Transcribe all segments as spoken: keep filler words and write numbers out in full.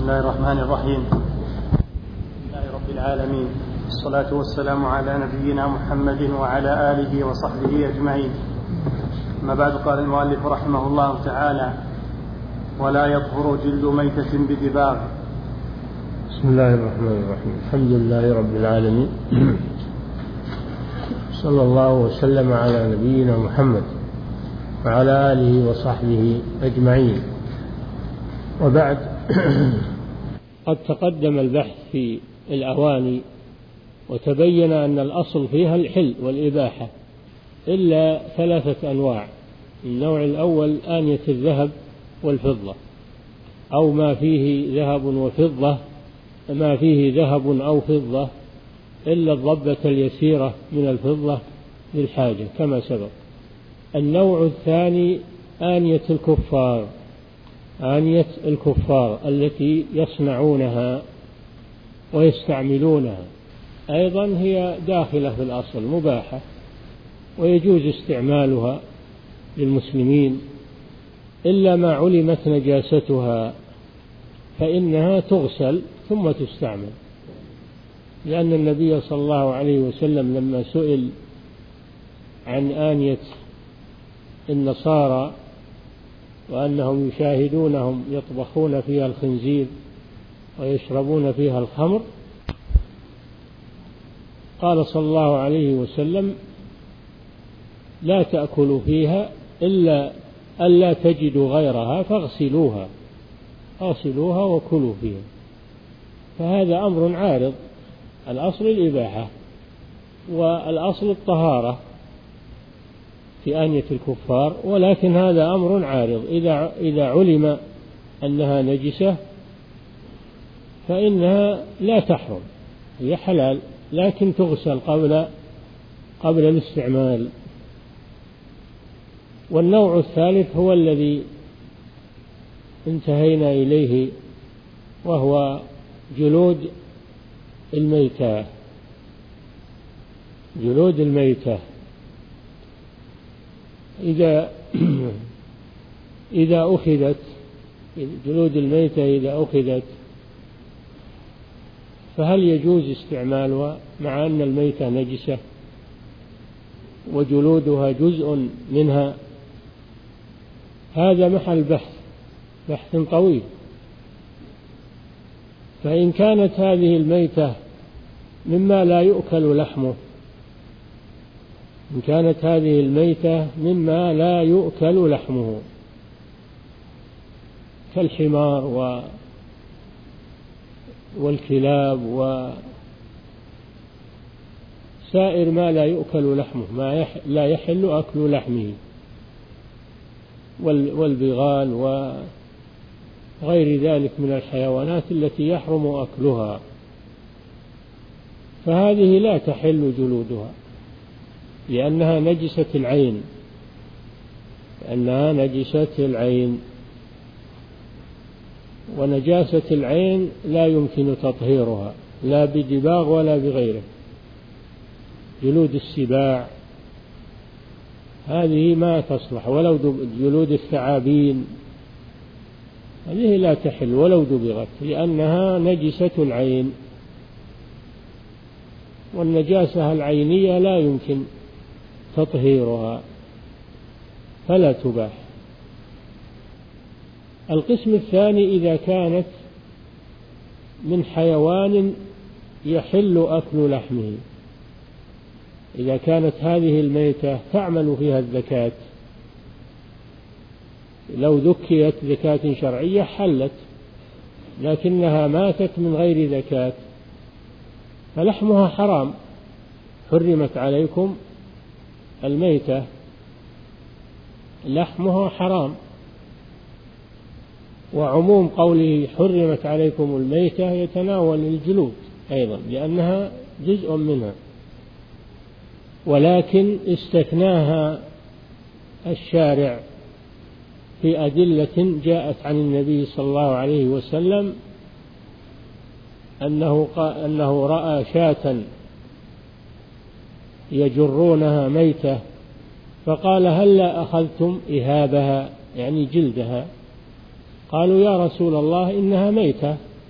الله الرحمن الرحيم. لله رب العالمين، الصلاة والسلام على نبينا محمد وعلى آله وصحبه أجمعين. أما بعد، قال المؤلف رحمه الله تعالى: ولا يطهر جلد ميتة بدباغ. بسم الله الرحمن الرحيم. الحمد لله رب العالمين، صلى الله وسلم على نبينا محمد وعلى آله وصحبه أجمعين. وبعد، قد تقدم البحث في الأواني وتبين أن الأصل فيها الحل والإباحة إلا ثلاثة أنواع. النوع الأول آنية الذهب والفضة، أو ما فيه ذهب وفضة، ما فيه ذهب أو فضة إلا الضبة اليسيرة من الفضة للحاجة كما سبق. النوع الثاني آنية الكفار، آنية الكفار التي يصنعونها ويستعملونها، أيضا هي داخلة في الأصل مباحة ويجوز استعمالها للمسلمين، إلا ما علمت نجاستها فإنها تغسل ثم تستعمل، لأن النبي صلى الله عليه وسلم لما سئل عن آنية النصارى وأنهم يشاهدونهم يطبخون فيها الخنزير ويشربون فيها الخمر، قال صلى الله عليه وسلم: لا تأكلوا فيها إلا ألا تجدوا غيرها فاغسلوها اغسلوها وكلوا فيها. فهذا أمر عارض، الأصل الإباحة والأصل الطهارة في آنية الكفار، ولكن هذا أمر عارض. إذا إذا علم أنها نجسة فإنها لا تحرم، هي حلال، لكن تغسل قبل قبل الاستعمال. والنوع الثالث هو الذي انتهينا إليه، وهو جلود الميتة. جلود الميتة إذا إذا أخذت جلود الميتة إذا أخذت فهل يجوز استعمالها مع أن الميتة نجسة وجلودها جزء منها؟ هذا محل بحث بحث طويل. فإن كانت هذه الميتة مما لا يؤكل لحمه إن كانت هذه الميتة مما لا يؤكل لحمه كالحمار و والكلاب وسائر ما لا يؤكل لحمه، ما يح... لا يحل أكل لحمه، وال... والبغال وغير ذلك من الحيوانات التي يحرم أكلها، فهذه لا تحل جلودها لأنها نجسة العين لأنها نجسة العين ونجاسة العين لا يمكن تطهيرها لا بدباغ ولا بغيره. جلود السباع هذه ما تصلح، ولو جلود الثعابين هذه لا تحل ولو دبغت، لأنها نجسة العين، والنجاسة العينية لا يمكن تطهيرها فلا تباح. القسم الثاني إذا كانت من حيوان يحل أكل لحمه، إذا كانت هذه الميتة تعمل فيها الزكاة، لو ذكيت زكاة شرعية حلت، لكنها ماتت من غير زكاة فلحمها حرام. حرمت عليكم الميتة، لحمها حرام. وعموم قوله حرمت عليكم الميتة يتناول الجلود أيضا لأنها جزء منها، ولكن استثناها الشارع في أدلة جاءت عن النبي صلى الله عليه وسلم أنه, أنه رأى شاة يجرونها ميتة فقال: هلا أخذتم إهابها، يعني جلدها؟ قالوا: يا رسول الله إنها ميتة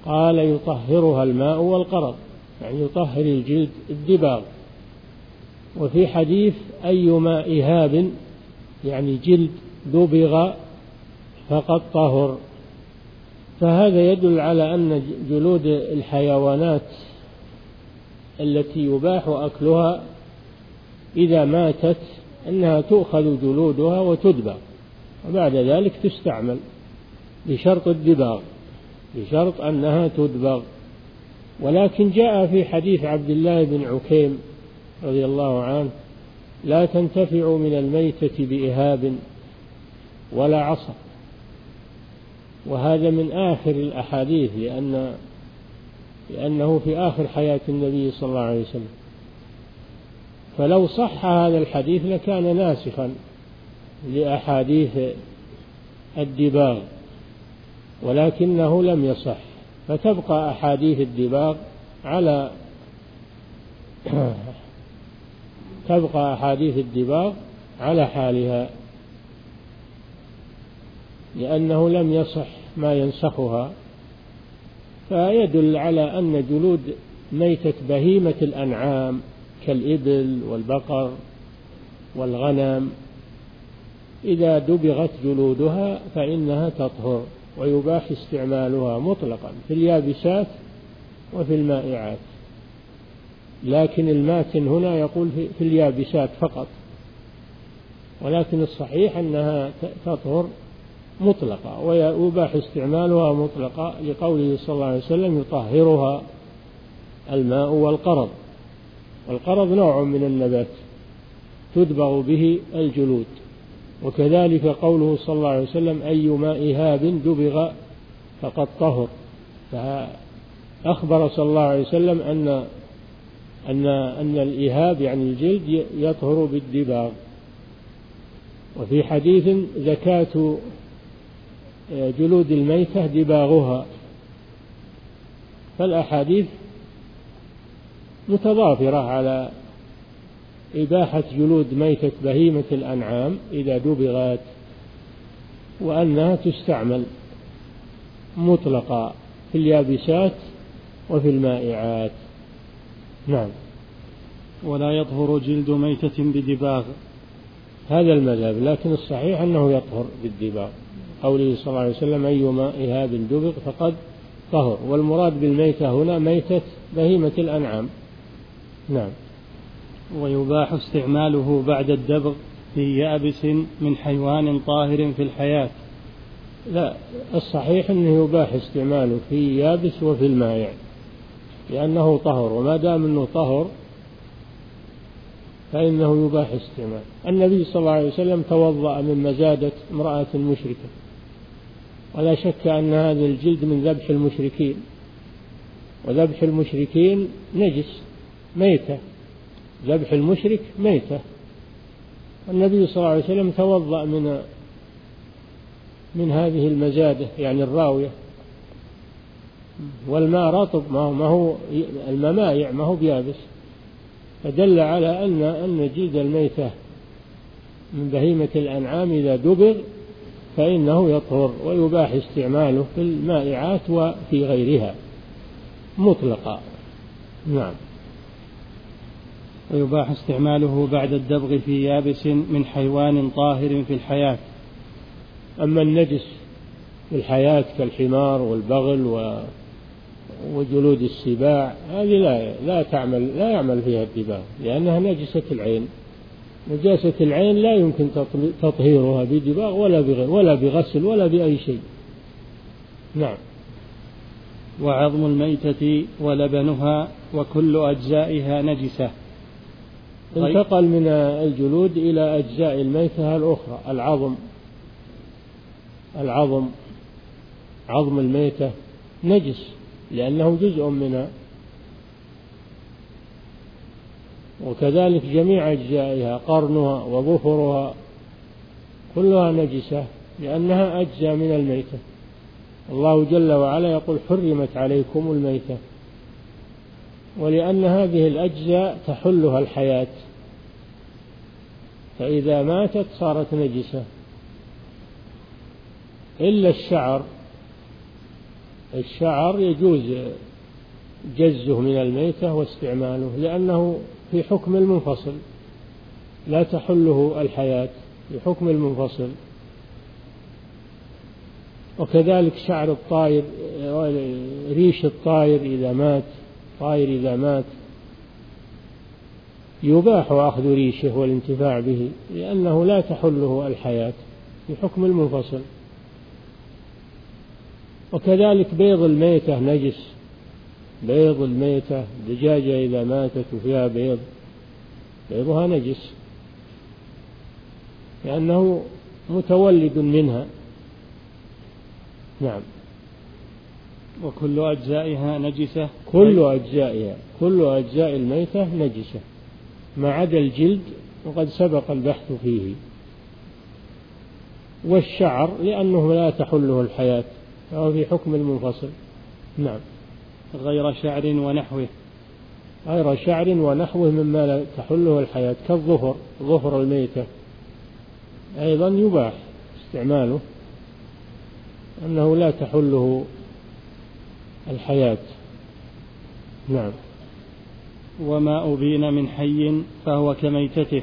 قال يطهرها الماء والقرض، يعني يطهر الجلد الدباغ. وفي حديث أيما إهاب، يعني جلد دبغ فقد طهر. فهذا يدل على أن جلود الحيوانات التي يباح أكلها إذا ماتت أنها تؤخذ جلودها وتدبغ، وبعد ذلك تستعمل بشرط الدباغ، بشرط أنها تدبغ. ولكن جاء في حديث عبد الله بن عكيم رضي الله عنه: لا تنتفع من الميتة بإهاب ولا عصا. وهذا من آخر الأحاديث، لأن لأنه في آخر حياة النبي صلى الله عليه وسلم، فلو صح هذا الحديث لكان ناسخا لأحاديث الدباغ، ولكنه لم يصح، فتبقى أحاديث الدباغ على تبقى أحاديث الدباغ على حالها، لأنه لم يصح ما ينسخها. فيدل على أن جلود ميتة بهيمة الأنعام كالإبل والبقر والغنم إذا دبغت جلودها فإنها تطهر، ويباح استعمالها مطلقا في اليابسات وفي المائعات. لكن الماتن هنا يقول في اليابسات فقط، ولكن الصحيح أنها تطهر مطلقة، ويباح استعمالها مطلقة لقوله صلى الله عليه وسلم: يطهرها الماء والقرض. والقرض نوع من النبات تدبغ به الجلود. وكذلك قوله صلى الله عليه وسلم: أيما إهاب دبغ فقد طهر. فأخبر صلى الله عليه وسلم أن أن أن الإهاب يعني الجلد يطهر بالدباغ. وفي حديث: زكاة جلود الميتة دباغها. فالأحاديث متضافرة على إباحة جلود ميتة بهيمة الأنعام إذا دبغت، وأنها تستعمل مطلقا في اليابسات وفي المائعات. نعم. ولا يطهر جلد ميتة بدباغ، هذا المذهب، لكن الصحيح أنه يطهر بالدباغ، قوله صلى الله عليه وسلم: أيما إهاب دبغ فقد طهر. والمراد بالميتة هنا ميتة بهيمة الأنعام. نعم. ويباح استعماله بعد الدبغ في يابس من حيوان طاهر في الحياة. لا، الصحيح أنه يباح استعماله في يابس وفي المائع، لأنه طهر، وما دام أنه طهر فإنه يباح استعمال. النبي صلى الله عليه وسلم توضأ من مزادة امرأة مشركة، ولا شك أن هذا الجلد من ذبح المشركين، وذبح المشركين نجس ميتة، ذبح المشرك ميتة. النبي صلى الله عليه وسلم توضأ من من هذه المزادة يعني الراوية، والماء رطب، ما هو, ما هو الماء مائع، ما هو بيابس، فدل على أن أن جلد الميتة من بهيمة الأنعام إذا دبغ فإنه يطهر، ويباح استعماله في المائعات وفي غيرها مطلقا. نعم. ويباح استعماله بعد الدبغ في يابس من حيوان طاهر في الحياة. أما النجس في الحياة كالحمار والبغل وجلود السباع هذه لا لا تعمل لا يعمل فيها الدباغ، لأنها نجسة العين. نجاسة العين لا يمكن تطهيرها بدباغ ولا بغير ولا بغسل ولا بأي شيء. نعم. وعظم الميتة ولبنها وكل أجزائها نجسة. انتقل من الجلود إلى أجزاء الميتة الأخرى. العظم العظم عظم الميتة نجس لأنه جزء منها، وكذلك جميع أجزائها، قرنها وظفرها كلها نجسة لأنها أجزاء من الميتة. الله جل وعلا يقول: حرمت عليكم الميتة، ولأن هذه الأجزاء تحلها الحياة، فإذا ماتت صارت نجسة، إلا الشعر الشعر يجوز جزه من الميتة واستعماله، لأنه في حكم المنفصل لا تحله الحياة، في حكم المنفصل. وكذلك شعر الطائر، ريش الطائر إذا مات، طائر إذا مات يباح أخذ ريشه والانتفاع به، لأنه لا تحله الحياة في حكم المنفصل. وكذلك بيض الميتة نجس، بيض الميتة، دجاجة إذا ماتت وفيها بيض بيضها نجس، لأنه متولد منها. نعم. وكل أجزائها نجسة، كل أجزائها، كل أجزاء الميتة نجسة ما عدا الجلد، وقد سبق البحث فيه. والشعر لأنه لا تحله الحياة فهو في حكم المنفصل. نعم. غير شعر ونحوه، غير شعر ونحوه مما لا تحله الحياة، كالظفر، ظفر الميتة أيضا يباح استعماله، أنه لا تحله الحياة. نعم. وما أبين من حي فهو كميتته.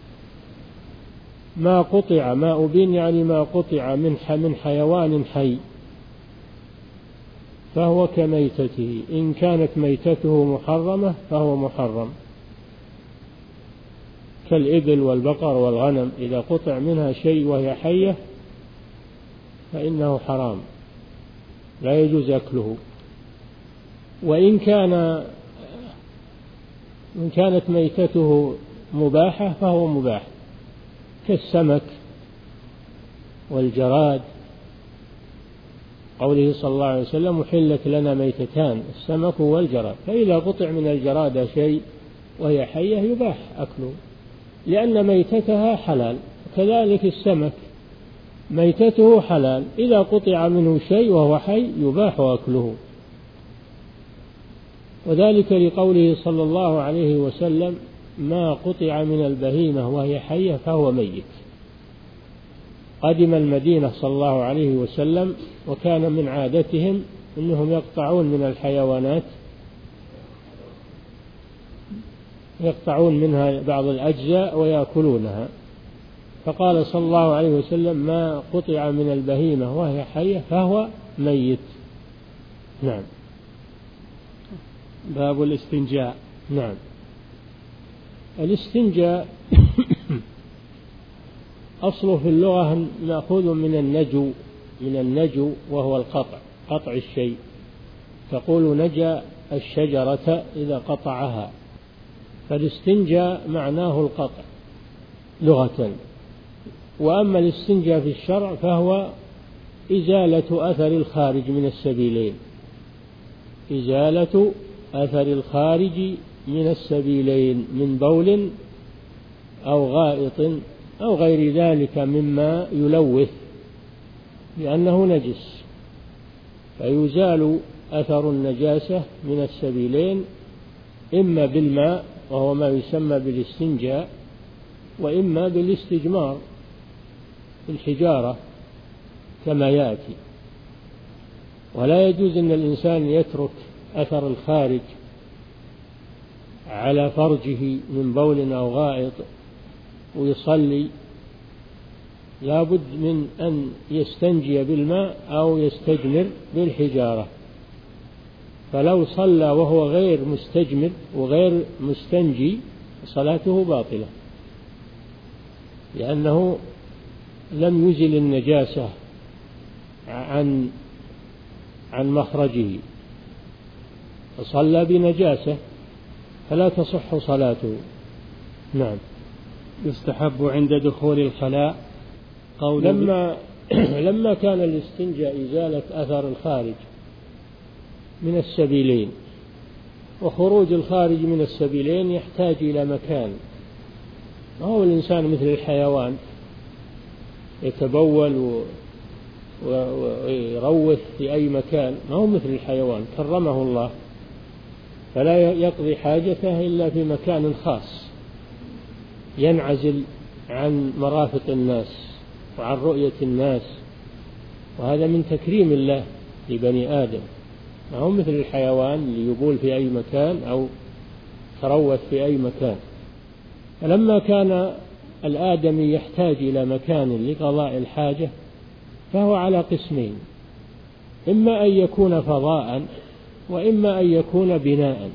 ما قطع، ما أبين يعني ما قطع من من حيوان حي فهو كميتته، إن كانت ميتته محرمة فهو محرم، كالإبل والبقر والغنم، إذا قطع منها شيء وهي حية فإنه حرام لا يجوز أكله. وإن كان إن كانت ميتته مباحة فهو مباح، كالسمك والجراد، قوله صلى الله عليه وسلم محلت لنا ميتتان السمك والجراد، فإذا قطع من الجراد شيء وهي حية يباح أكله لأن ميتتها حلال. كذلك السمك ميتته حلال، إذا قطع منه شيء وهو حي يباح أكله. وذلك لقوله صلى الله عليه وسلم ما قطع من البهيمة وهي حية فهو ميت. قدم المدينة صلى الله عليه وسلم وكان من عادتهم أنهم يقطعون من الحيوانات، يقطعون منها بعض الأجزاء ويأكلونها، فقال صلى الله عليه وسلم ما قطع من البهيمة وهي حية فهو ميت. نعم. باب الاستنجاء. نعم. الاستنجاء أصله في اللغة مأخوذ من النجو، من النجو وهو القطع، قطع الشيء، تقول نجا الشجرة إذا قطعها، فالاستنجاء معناه القطع لغة. وأما الاستنجاء في الشرع فهو إزالة أثر الخارج من السبيلين، إزالة أثر الخارج من السبيلين من بول أو غائط أو غير ذلك مما يلوث لأنه نجس، فيزال أثر النجاسة من السبيلين إما بالماء وهو ما يسمى بالاستنجاء، وإما بالاستجمار بالحجارة كما يأتي. ولا يجوز أن الإنسان يترك أثر الخارج على فرجه من بول أو غائط ويصلي، لا بد من أن يستنجي بالماء أو يستجمر بالحجارة. فلو صلى وهو غير مستجمر وغير مستنجي صلاته باطلة، لأنه لم يزل النجاسة عن عن مخرجه، فصلى بنجاسة فلا تصح صلاته. نعم. يستحب عند دخول الخلاء قول لما لما كان الاستنجاء إزالة أثر الخارج من السبيلين، وخروج الخارج من السبيلين يحتاج إلى مكان، ما هو الإنسان مثل الحيوان يتبول ويروث في أي مكان، ما هو مثل الحيوان كرمه الله، فلا يقضي حاجته إلا في مكان خاص ينعزل عن مرافق الناس وعن رؤية الناس، وهذا من تكريم الله لبني آدم، ما هو مثل الحيوان اللي يبول في أي مكان أو تروث في أي مكان. فلما كان الآدمي يحتاج إلى مكان لقضاء الحاجة فهو على قسمين، إما أن يكون فضاء وإما أن يكون بناء.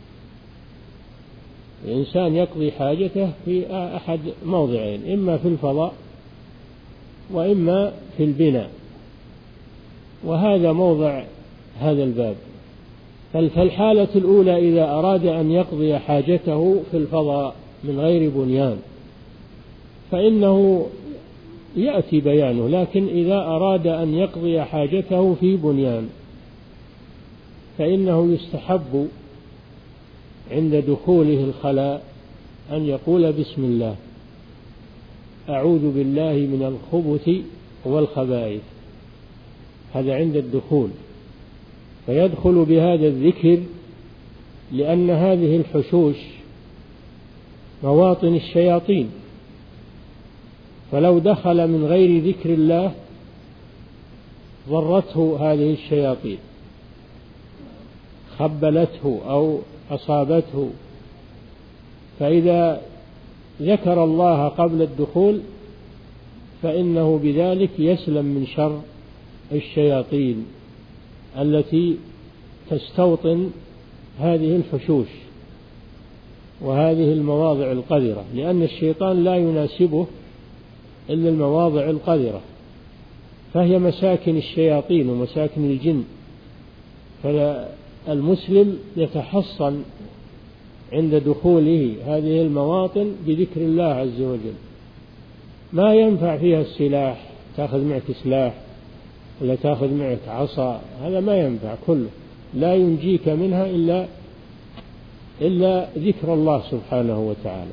الإنسان يقضي حاجته في أحد موضعين، إما في الفضاء وإما في البناء، وهذا موضع هذا الباب. فالحالة الأولى إذا أراد أن يقضي حاجته في الفضاء من غير بنيان فإنه يأتي بيانه، لكن إذا أراد أن يقضي حاجته في بنيان فإنه يستحب عند دخوله الخلاء أن يقول بسم الله، أعوذ بالله من الخبث والخبائث، هذا عند الدخول، فيدخل بهذا الذكر، لأن هذه الحشوش مواطن الشياطين، فلو دخل من غير ذكر الله ضرته هذه الشياطين، خبلته أو أصابته. فإذا ذكر الله قبل الدخول فإنه بذلك يسلم من شر الشياطين التي تستوطن هذه الحشوش وهذه المواضع القذرة، لأن الشيطان لا يناسبه إلا المواضع القذرة، فهي مساكن الشياطين ومساكن الجن. فالمسلم يتحصن عند دخوله هذه المواطن بذكر الله عز وجل. ما ينفع فيها السلاح، تأخذ معك سلاح ولا تأخذ معك عصا، هذا ما ينفع كله، لا ينجيك منها إلا إلا ذكر الله سبحانه وتعالى.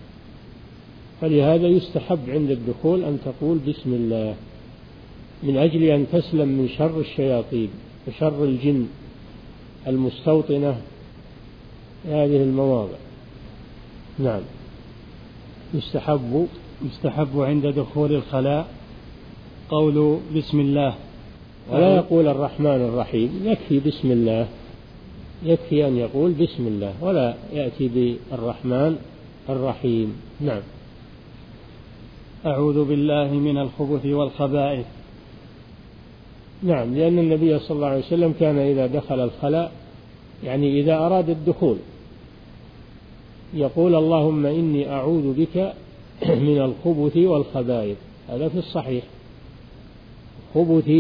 فلهذا يستحب عند الدخول أن تقول بسم الله، من أجل أن تسلم من شر الشياطين وشر الجن المستوطنة هذه المواضع. نعم. يستحب يستحب عند دخول الخلاء قول بسم الله، ولا يقول الرحمن الرحيم، يكفي بسم الله، يكفي أن يقول بسم الله ولا يأتي بالرحمن الرحيم. نعم. أعوذ بالله من الخبث والخبائث. نعم، لأن النبي صلى الله عليه وسلم كان إذا دخل الخلاء، يعني إذا أراد الدخول، يقول اللهم إني أعوذ بك من الخبث والخبائث، هذا في الصحيح. خبث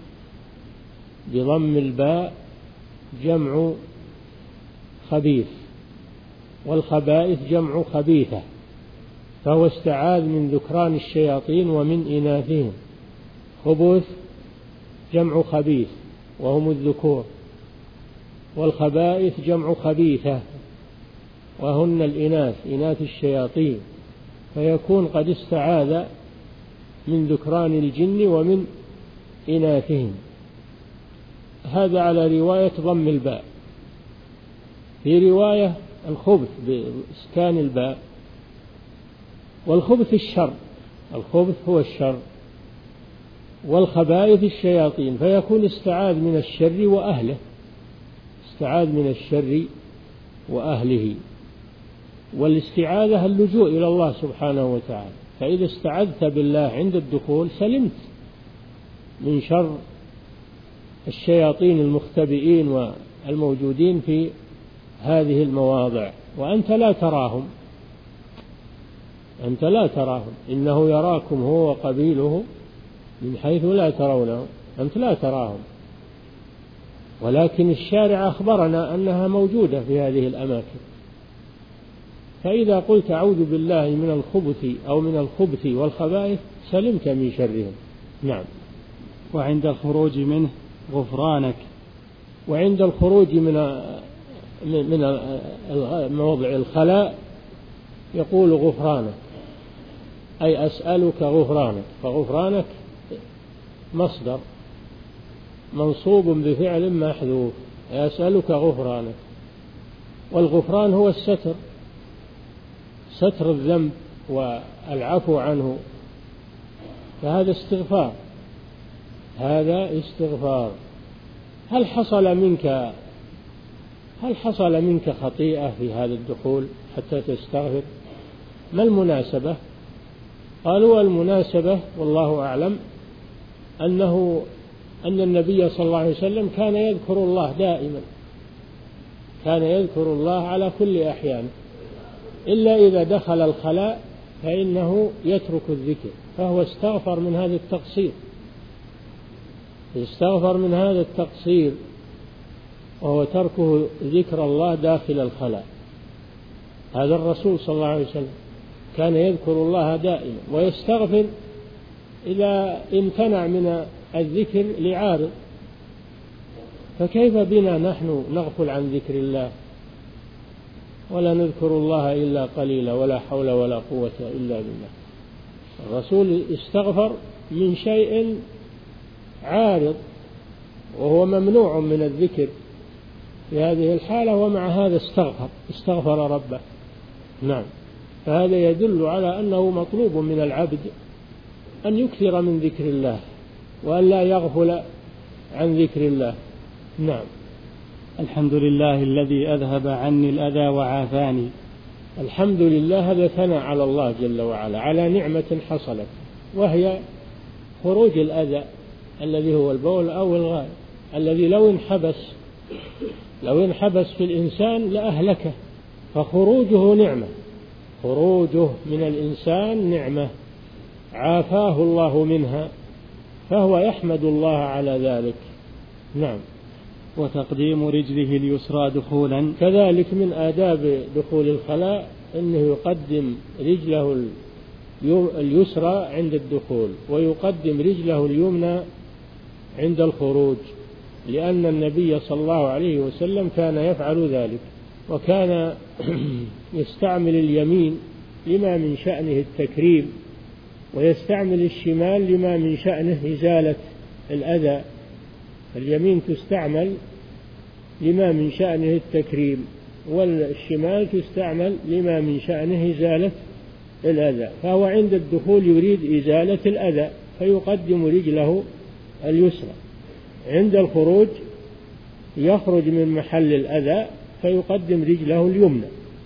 بضم الباء جمع خبيث، والخبائث جمع خبيثة، فهو استعاذ من ذكران الشياطين ومن إناثهم. خبث جمع خبيث وهم الذكور، والخبائث جمع خبيثة وهن الإناث، إناث الشياطين، فيكون قد استعاذ من ذكران الجن ومن إناثهم. هذا على رواية ضم الباء. في رواية الخبث بإسكان الباء، والخبث الشر، الخبث هو الشر، والخبائث الشياطين، فيكون استعاذ من الشر وأهله، استعاذ من الشر وأهله. والاستعاذة اللجوء إلى الله سبحانه وتعالى، فإذا استعذت بالله عند الدخول سلمت من شر الشياطين المختبئين والموجودين في هذه المواضع، وأنت لا تراهم، أنت لا تراهم، إنه يراكم هو وقبيله من حيث لا ترونه، أنت لا تراهم، ولكن الشارع أخبرنا أنها موجودة في هذه الأماكن. فإذا قلت أعوذ بالله من الخبث أو من الخبث والخبائث سلمت من شرهم. نعم. وعند الخروج منه غفرانك. وعند الخروج من من موضع الخلاء يقول غفرانك، أي أسألك غفرانك، فغفرانك مصدر منصوب بفعل محذوف، أسألك غفرانك. والغفران هو الستر، ستر الذنب والعفو عنه، فهذا استغفار، هذا استغفار. هل حصل منك هل حصل منك خطيئة في هذا الدخول حتى تستغفر؟ ما المناسبة؟ قالوا المناسبة والله أعلم أنه أن النبي صلى الله عليه وسلم كان يذكر الله دائما، كان يذكر الله على كل أحيان، إلا إذا دخل الخلاء فإنه يترك الذكر، فهو استغفر من هذا التقصير، استغفر من هذا التقصير وهو تركه ذكر الله داخل الخلاء. هذا الرسول صلى الله عليه وسلم كان يذكر الله دائما ويستغفر إذا امتنع من الذكر لعارض، فكيف بنا نحن نغفل عن ذكر الله ولا نذكر الله إلا قليلا ولا حول ولا قوة إلا بالله؟ الرسول استغفر من شيء عارض وهو ممنوع من الذكر في هذه الحالة، ومع هذا استغفر استغفر ربه. نعم، فهذا يدل على أنه مطلوب من العبد أن يكثر من ذكر الله وأن لا يغفل عن ذكر الله. نعم. الحمد لله الذي أذهب عني الأذى وعافاني. الحمد لله، هذا ثناء على الله جل وعلا على نعمة حصلت، وهي خروج الأذى الذي هو البول أو الغائط، الذي لو انحبس لو انحبس في الإنسان لأهلكه، فخروجه نعمة، خروجه من الإنسان نعمة عافاه الله منها، فهو يحمد الله على ذلك. نعم. وتقديم رجله اليسرى دخولا، كذلك من آداب دخول الخلاء أنه يقدم رجله اليسرى عند الدخول ويقدم رجله اليمنى عند الخروج، لأن النبي صلى الله عليه وسلم كان يفعل ذلك، وكان يستعمل اليمين لما من شأنه التكريم، ويستعمل الشمال لما من شأنه إزالة الأذى. اليمين تستعمل لما من شأنه التكريم، والشمال تستعمل لما من شأنه إزالة الأذى، فهو عند الدخول يريد إزالة الأذى فيقدم رجله اليسرى، عند الخروج يخرج من محل الأذى فيقدم رجله اليمنى،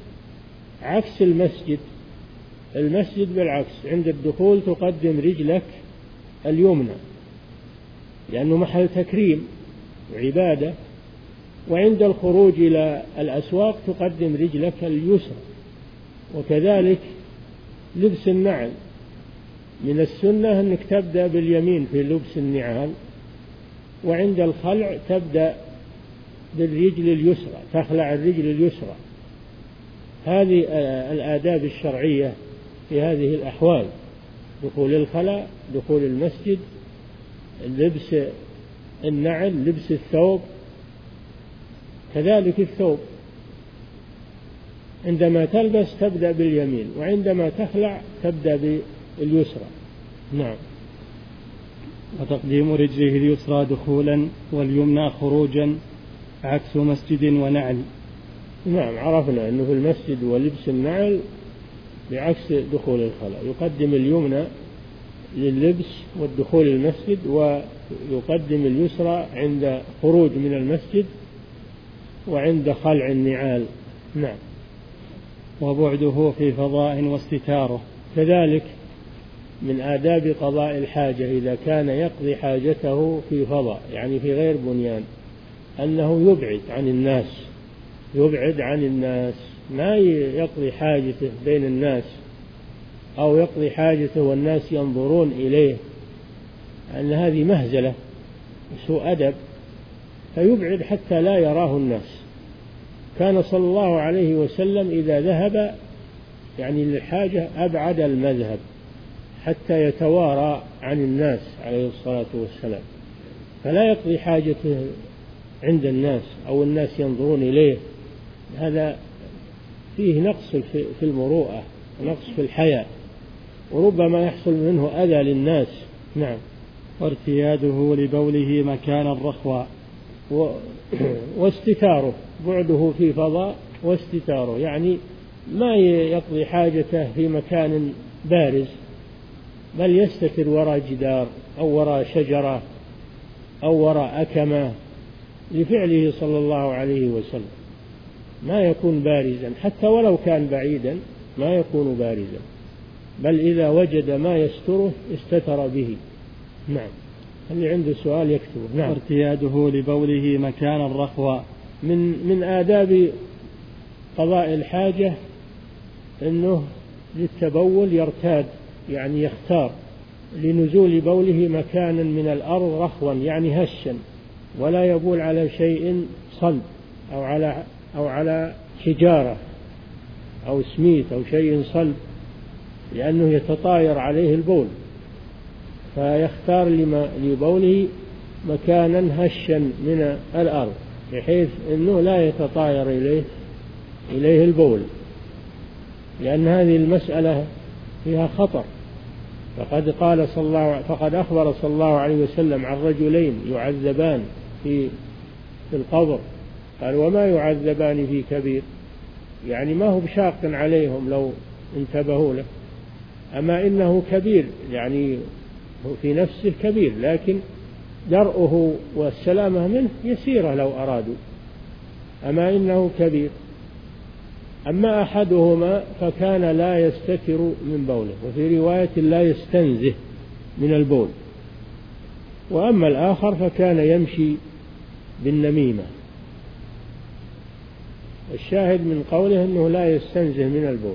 عكس المسجد. المسجد بالعكس، عند الدخول تقدم رجلك اليمنى لأنه محل تكريم وعبادة، وعند الخروج إلى الأسواق تقدم رجلك اليسرى. وكذلك لبس النعل، من السنة أنك تبدأ باليمين في لبس النعال، وعند الخلع تبدأ بالرجل اليسرى، تخلع الرجل اليسرى. هذه الآداب الشرعية في هذه الأحوال: دخول الخلاء، دخول المسجد، لبس النعل، لبس الثوب. كذلك الثوب عندما تلبس تبدأ باليمين، وعندما تخلع تبدأ باليسرى. نعم. وتقديم رجله اليسرى دخولا واليمنى خروجا، عكس مسجد ونعل. نعم، عرفنا أنه في المسجد ولبس النعل بعكس دخول الخلاء، يقدم اليمنى لللبس والدخول المسجد، ويقدم اليسرى عند خروج من المسجد وعند خلع النعال. نعم. وبعده في فضاء واستتاره، كذلك من آداب قضاء الحاجة إذا كان يقضي حاجته في فضاء، يعني في غير بنيان، أنه يبعد عن الناس، يبعد عن الناس، ما يقضي حاجته بين الناس أو يقضي حاجته والناس ينظرون إليه، أن هذه مهزلة وسوء أدب، فيبعد حتى لا يراه الناس. كان صلى الله عليه وسلم إذا ذهب يعني للحاجة أبعد المذهب حتى يتوارى عن الناس عليه الصلاة والسلام، فلا يقضي حاجته عند الناس أو الناس ينظرون إليه، هذا فيه نقص في المروءة ونقص في الحياء، وربما يحصل منه أذى للناس. نعم. وارتياده لبوله مكان الرخوة، و... واستتاره، بعده في فضاء واستتاره، يعني ما يقضي حاجته في مكان بارز، بل يستتر وراء جدار أو وراء شجرة أو وراء أكمة لفعله صلى الله عليه وسلم، ما يكون بارزا حتى ولو كان بعيدا، ما يكون بارزا، بل إذا وجد ما يستره استتر به. نعم. اللي عنده سؤال يكتبه. نعم. ارتياده لبوله مكانا رخوا. من من آداب قضاء الحاجة أنه للتبول يرتاد، يعني يختار لنزول بوله مكانا من الأرض رخوا، يعني هشا، ولا يبول على شيء صلب أو على أو على حجارة أو سميت أو شيء صلب، لأنه يتطاير عليه البول، فيختار لبوله مكانا هشا من الأرض بحيث أنه لا يتطاير إليه إليه البول، لأن هذه المسألة فيها خطر. فقد قال صلى الله فقد أخبر صلى الله عليه وسلم عن رجلين يعذبان في في القبر، قال وما يعذبان في كبير، يعني ما هو بشاق عليهم لو انتبهوا له، أما إنه كبير، يعني هو في نفسه كبير، لكن درءه والسلامة منه يسيرة لو أرادوا، أما إنه كبير. أما أحدهما فكان لا يستتر من بوله، وفي رواية لا يستنزه من البول، وأما الآخر فكان يمشي بالنميمة. الشاهد من قوله أنه لا يستنزه من البول،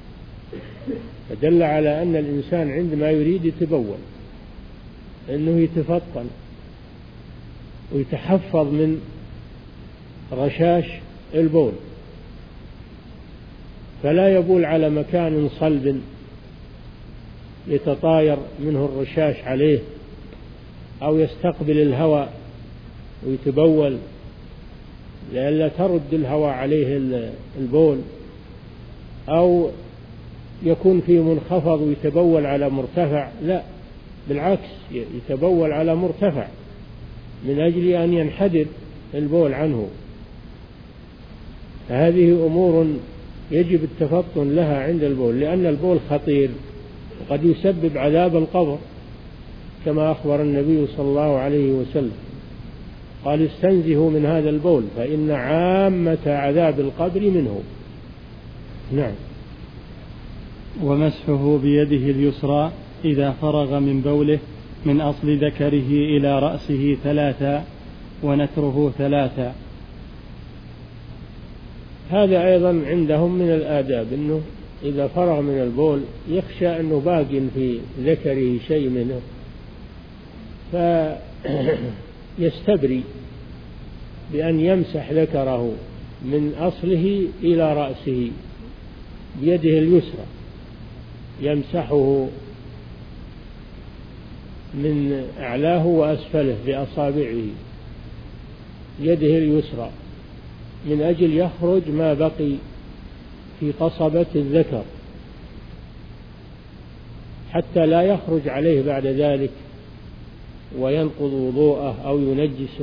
فدل على أن الإنسان عندما يريد يتبول أنه يتفطن ويتحفظ من رشاش البول، فلا يبول على مكان صلب يتطاير منه الرشاش عليه، أو يستقبل الهواء ويتبول لئلا ترد الهواء عليه البول، أو يكون في منخفض ويتبول على مرتفع، لا، بالعكس يتبول على مرتفع من أجل أن ينحدر البول عنه. هذه أمور يجب التفطن لها عند البول، لأن البول خطير وقد يسبب عذاب القبر، كما أخبر النبي صلى الله عليه وسلم قال استنزهوا من هذا البول فإن عامة عذاب القبر منه. نعم. ومسحه بيده اليسرى إذا فرغ من بوله من أصل ذكره إلى رأسه ثلاثا ونتره ثلاثا. هذا أيضا عندهم من الآداب، أنه إذا فرغ من البول يخشى أنه باق في ذكره شيء منه فيستبري بأن يمسح ذكره من أصله إلى رأسه بيده اليسرى، يمسحه من أعلاه وأسفله بأصابعه يده اليسرى من أجل يخرج ما بقي في قصبة الذكر، حتى لا يخرج عليه بعد ذلك وينقض وضوءه أو ينجسه.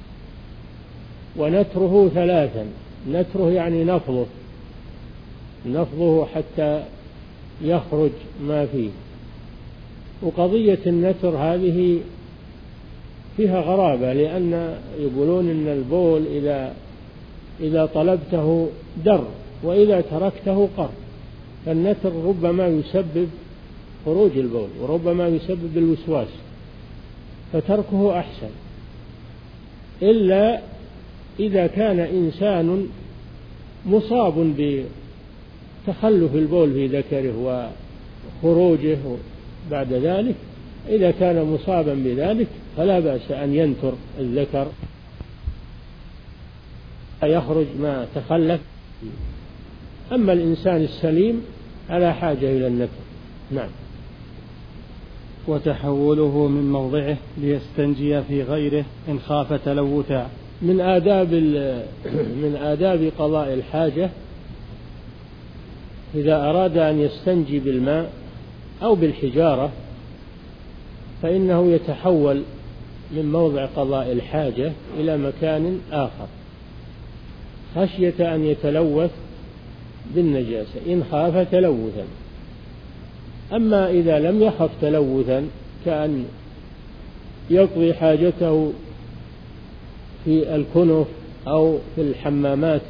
ونتره ثلاثا، نتره يعني نفضه نفضه حتى يخرج ما فيه. وقضية النتر هذه فيها غرابة، لأن يقولون إن البول إذا إذا طلبته در وإذا تركته قر، فالنتر ربما يسبب خروج البول وربما يسبب الوسواس، فتركه أحسن، إلا إذا كان إنسان مصاب بتخلف البول في ذكره وخروجه بعد ذلك، إذا كان مصابا بذلك فلا بأس أن ينتر الذكر يخرج ما تخلف. أما الإنسان السليم على حاجة إلى النتر. نعم. وتحوله من موضعه ليستنجي في غيره إن خاف تلوثا. من آداب من آداب قضاء الحاجة إذا أراد أن يستنجي بالماء أو بالحجارة فإنه يتحول من موضع قضاء الحاجة إلى مكان آخر خشية أن يتلوث بالنجاسة إن خاف تلوثا. أما إذا لم يخف تلوثا كأن يقضي حاجته في الكنف أو في الحمامات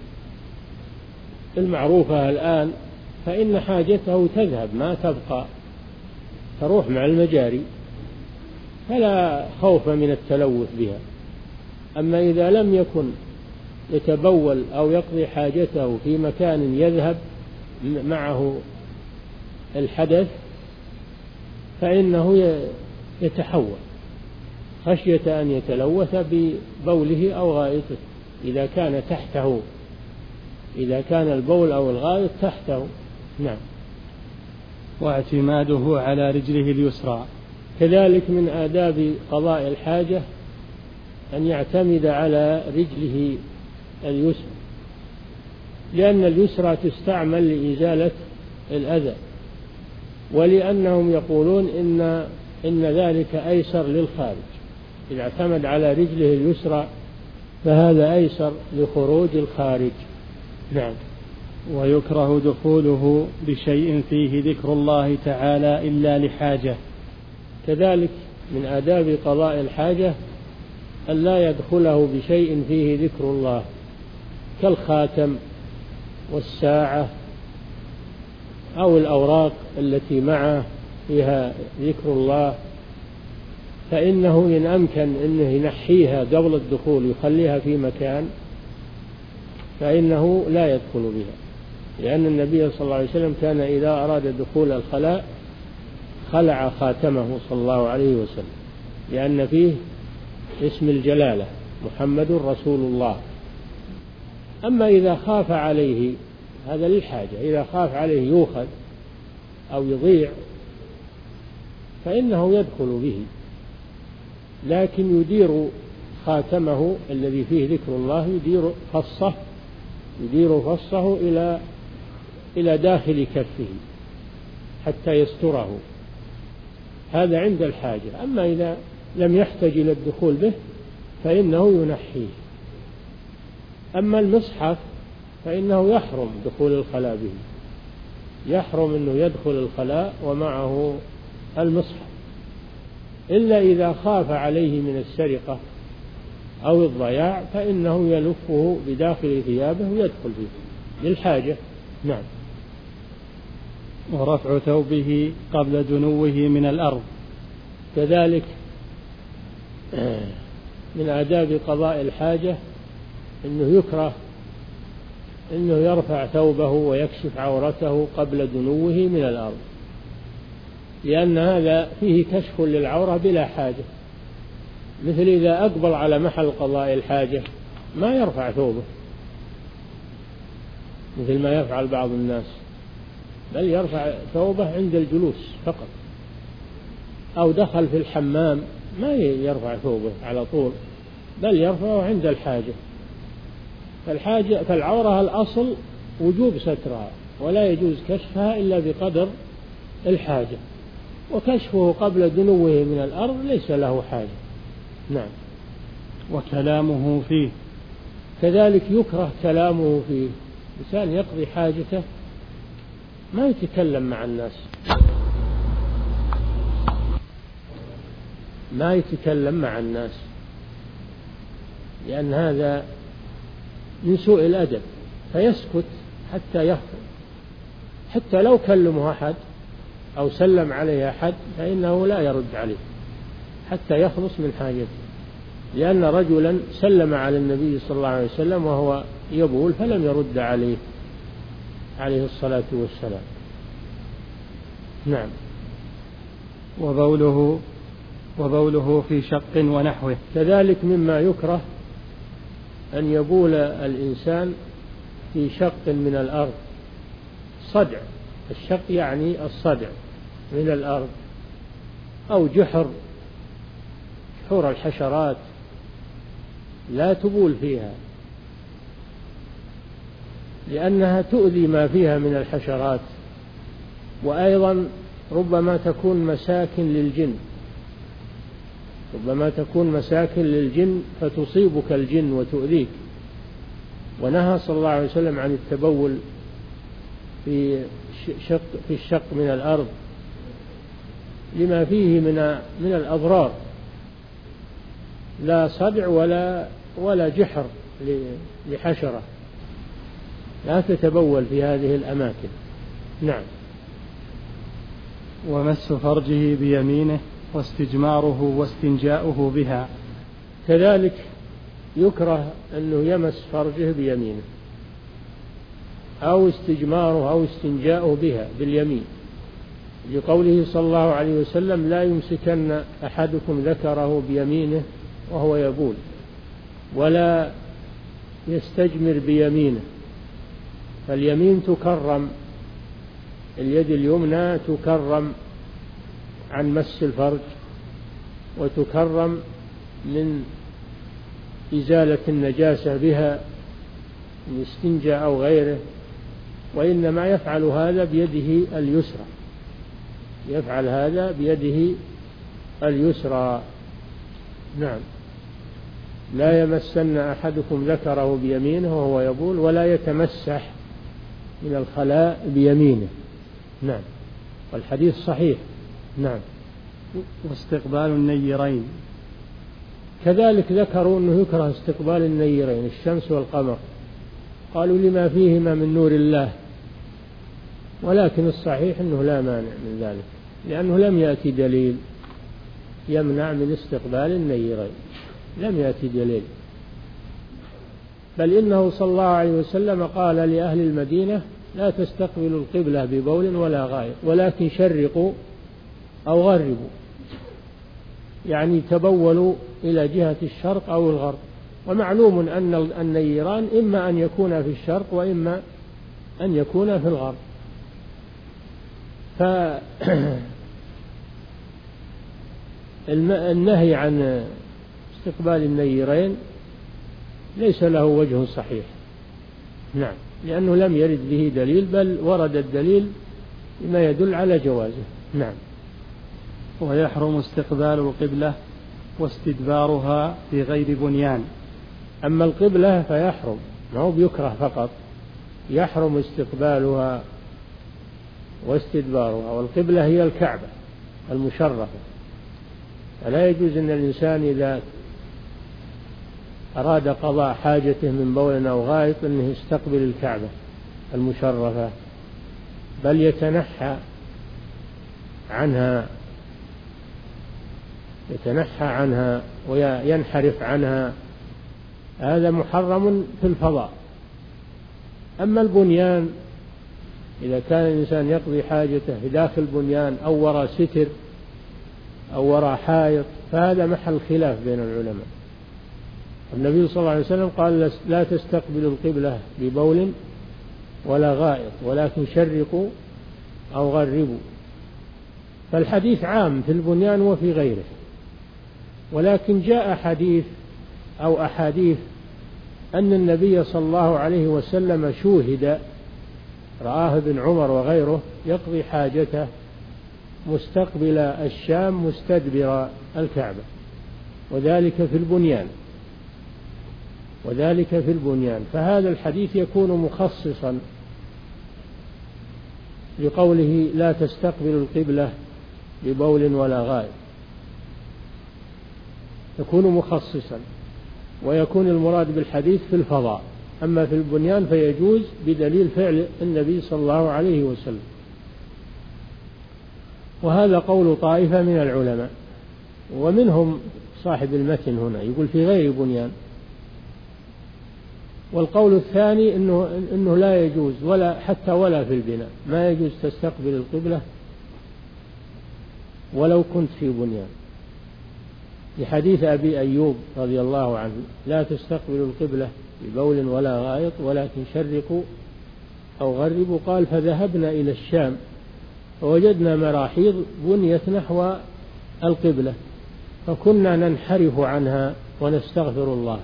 المعروفة الآن فإن حاجته تذهب ما تبقى، تروح مع المجاري، فلا خوف من التلوث بها. أما إذا لم يكن يتبول أو يقضي حاجته في مكان يذهب معه الحدث فإنه يتحول خشية أن يتلوث ببوله أو غائطه إذا كان تحته، إذا كان البول أو الغائط تحته. نعم. واعتماده على رجله اليسرى. كذلك من آداب قضاء الحاجة أن يعتمد على رجله اليسرى، لأن اليسرى تستعمل لإزالة الأذى، ولأنهم يقولون إن إن ذلك أيسر للخارج. إذا اعتمد على رجله اليسرى فهذا أيسر لخروج الخارج. نعم. ويكره دخوله بشيء فيه ذكر الله تعالى إلا لحاجة. كذلك من آداب قضاء الحاجة أن لا يدخله بشيء فيه ذكر الله كالخاتم والساعة أو الأوراق التي معه فيها ذكر الله، فإنه إن أمكن أنه ينحيها قبل الدخول يخليها في مكان فإنه لا يدخل بها، لأن النبي صلى الله عليه وسلم كان إذا أراد دخول الخلاء خلع خاتمه صلى الله عليه وسلم، لأن فيه اسم الجلالة محمد رسول الله. أما إذا خاف عليه، هذا للحاجة، إذا خاف عليه يؤخذ أو يضيع فإنه يدخل به، لكن يدير خاتمه الذي فيه ذكر الله، يدير فصه يدير فصه إلى إلى داخل كفه حتى يستره، هذا عند الحاجة. أما إذا لم يحتج إلى الدخول به فإنه ينحيه. أما المصحف فإنه يحرم دخول الخلاء به، يحرم أنه يدخل الخلاء ومعه المصحف، إلا إذا خاف عليه من السرقة أو الضياع فإنه يلفه بداخل ثيابه ويدخل فيه للحاجة. نعم. ورفع ثوبه قبل دنوه من الأرض. كذلك من آداب قضاء الحاجة أنه يكره أنه يرفع ثوبه ويكشف عورته قبل دنوه من الأرض، لأن هذا فيه كشف للعورة بلا حاجة، مثل إذا أقبل على محل قضاء الحاجة ما يرفع ثوبه مثل ما يفعل بعض الناس، بل يرفع ثوبه عند الجلوس فقط، أو دخل في الحمام ما يرفع ثوبه على طول، بل يرفعه عند الحاجة. فالحاجة فالعورة الأصل وجوب سترها ولا يجوز كشفها إلا بقدر الحاجة، وكشفه قبل دنوه من الأرض ليس له حاجة. نعم. وكلامه فيه. كذلك يكره كلامه فيه، إنسان يقضي حاجته ما يتكلم مع الناس، ما يتكلم مع الناس، لأن هذا من سوء الأدب، فيسكت حتى يخطب، حتى لو كلمه أحد أو سلم عليه أحد فإنه لا يرد عليه حتى يخلص من حاجته، لأن رجلا سلم على النبي صلى الله عليه وسلم وهو يبول فلم يرد عليه عليه الصلاة والسلام. نعم. وبوله وبوله في شق ونحوه. كذلك مما يكره أن يبول الإنسان في شق من الأرض، صدع، الشق يعني الصدع من الأرض، أو جحر، جحور الحشرات لا تبول فيها، لأنها تؤذي ما فيها من الحشرات، وأيضا ربما تكون مساكن للجن، ربما تكون مساكن للجن فتصيبك الجن وتؤذيك. ونهى صلى الله عليه وسلم عن التبول في شق في الشق من الأرض لما فيه من من الأضرار، لا صدع ولا ولا جحر لحشرة، لا تتبول في هذه الأماكن. نعم. ومس فرجه بيمينه واستجماره واستنجاؤه بها، كذلك يكره أنه يمس فرجه بيمينه أو استجماره أو استنجاؤه بها باليمين، لقوله صلى الله عليه وسلم: لا يمسكن أحدكم ذكره بيمينه وهو يبول، ولا يستجمر بيمينه. فاليمين تكرم، اليد اليمنى تكرم عن مس الفرج، وتكرم من إزالة النجاسة بها من استنجاء أو غيره، وإنما يفعل هذا بيده اليسرى، يفعل هذا بيده اليسرى. نعم. لا يمسن أحدكم ذكره بيمينه وهو يبول، ولا يتمسح من الخلاء بيمينه. نعم. والحديث صحيح. نعم. واستقبال النيرين، كذلك ذكروا أنه يكره استقبال النيرين، الشمس والقمر، قالوا لما فيهما من نور الله، ولكن الصحيح أنه لا مانع من ذلك، لأنه لم يأتي دليل يمنع من استقبال النيرين، لم يأتي دليل، بل إنه صلى الله عليه وسلم قال لأهل المدينة: لا تستقبلوا القبلة ببول ولا غائط، ولكن شرقوا أو غربوا، يعني تبولوا إلى جهة الشرق أو الغرب. ومعلوم أن النيران إما أن يكون في الشرق وإما أن يكون في الغرب. فالنهي عن استقبال النيرين ليس له وجه صحيح. نعم. لأنه لم يرد به دليل، بل ورد الدليل بما يدل على جوازه. نعم. ويحرم استقبال القبلة واستدبارها في غير بنيان. أما القبلة فيحرم، ما هو بيكره فقط، يحرم استقبالها واستدبارها. والقبلة هي الكعبة المشرفة، فلا يجوز أن الإنسان إذا أراد قضاء حاجته من بول أو غائط أنه يستقبل الكعبة المشرفة، بل يتنحى عنها يتنحى عنها وينحرف عنها، هذا محرم في الفضاء. أما البنيان، إذا كان الإنسان يقضي حاجته في داخل بنيان أو وراء ستر أو وراء حائط، فهذا محل خلاف بين العلماء. النبي صلى الله عليه وسلم قال: لا تستقبلوا القبلة ببول ولا غائط، ولكن شرقوا أو غربوا. فالحديث عام في البنيان وفي غيره، ولكن جاء حديث أو أحاديث أن النبي صلى الله عليه وسلم شوهد، رآه ابن عمر وغيره يقضي حاجته مستقبل الشام مستدبر الكعبة، وذلك في البنيان وذلك في البنيان فهذا الحديث يكون مخصصا لقوله: لا تستقبل القبلة ببول ولا غائط، يكون مخصصا، ويكون المراد بالحديث في الفضاء. أما في البنيان فيجوز بدليل فعل النبي صلى الله عليه وسلم. وهذا قول طائفة من العلماء، ومنهم صاحب المتن هنا يقول في غير بنيان. والقول الثاني إنه, إنه لا يجوز ولا حتى ولا في البناء، ما يجوز تستقبل القبلة ولو كنت في بنيان، لحديث أبي أيوب رضي الله عنه: لا تستقبلوا القبلة ببول ولا غائط ولكن شرقوا أو غربوا. قال: فذهبنا إلى الشام فوجدنا مراحيض بنيت نحو القبلة فكنا ننحرف عنها ونستغفر الله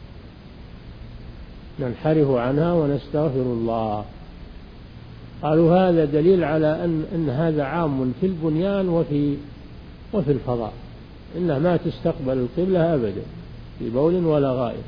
ننحرف عنها ونستغفر الله. قالوا هذا دليل على أن, أن هذا عام في البنيان وفي وفي الفضاء، إنها ما تستقبل القبلة أبدا في بول ولا غائط،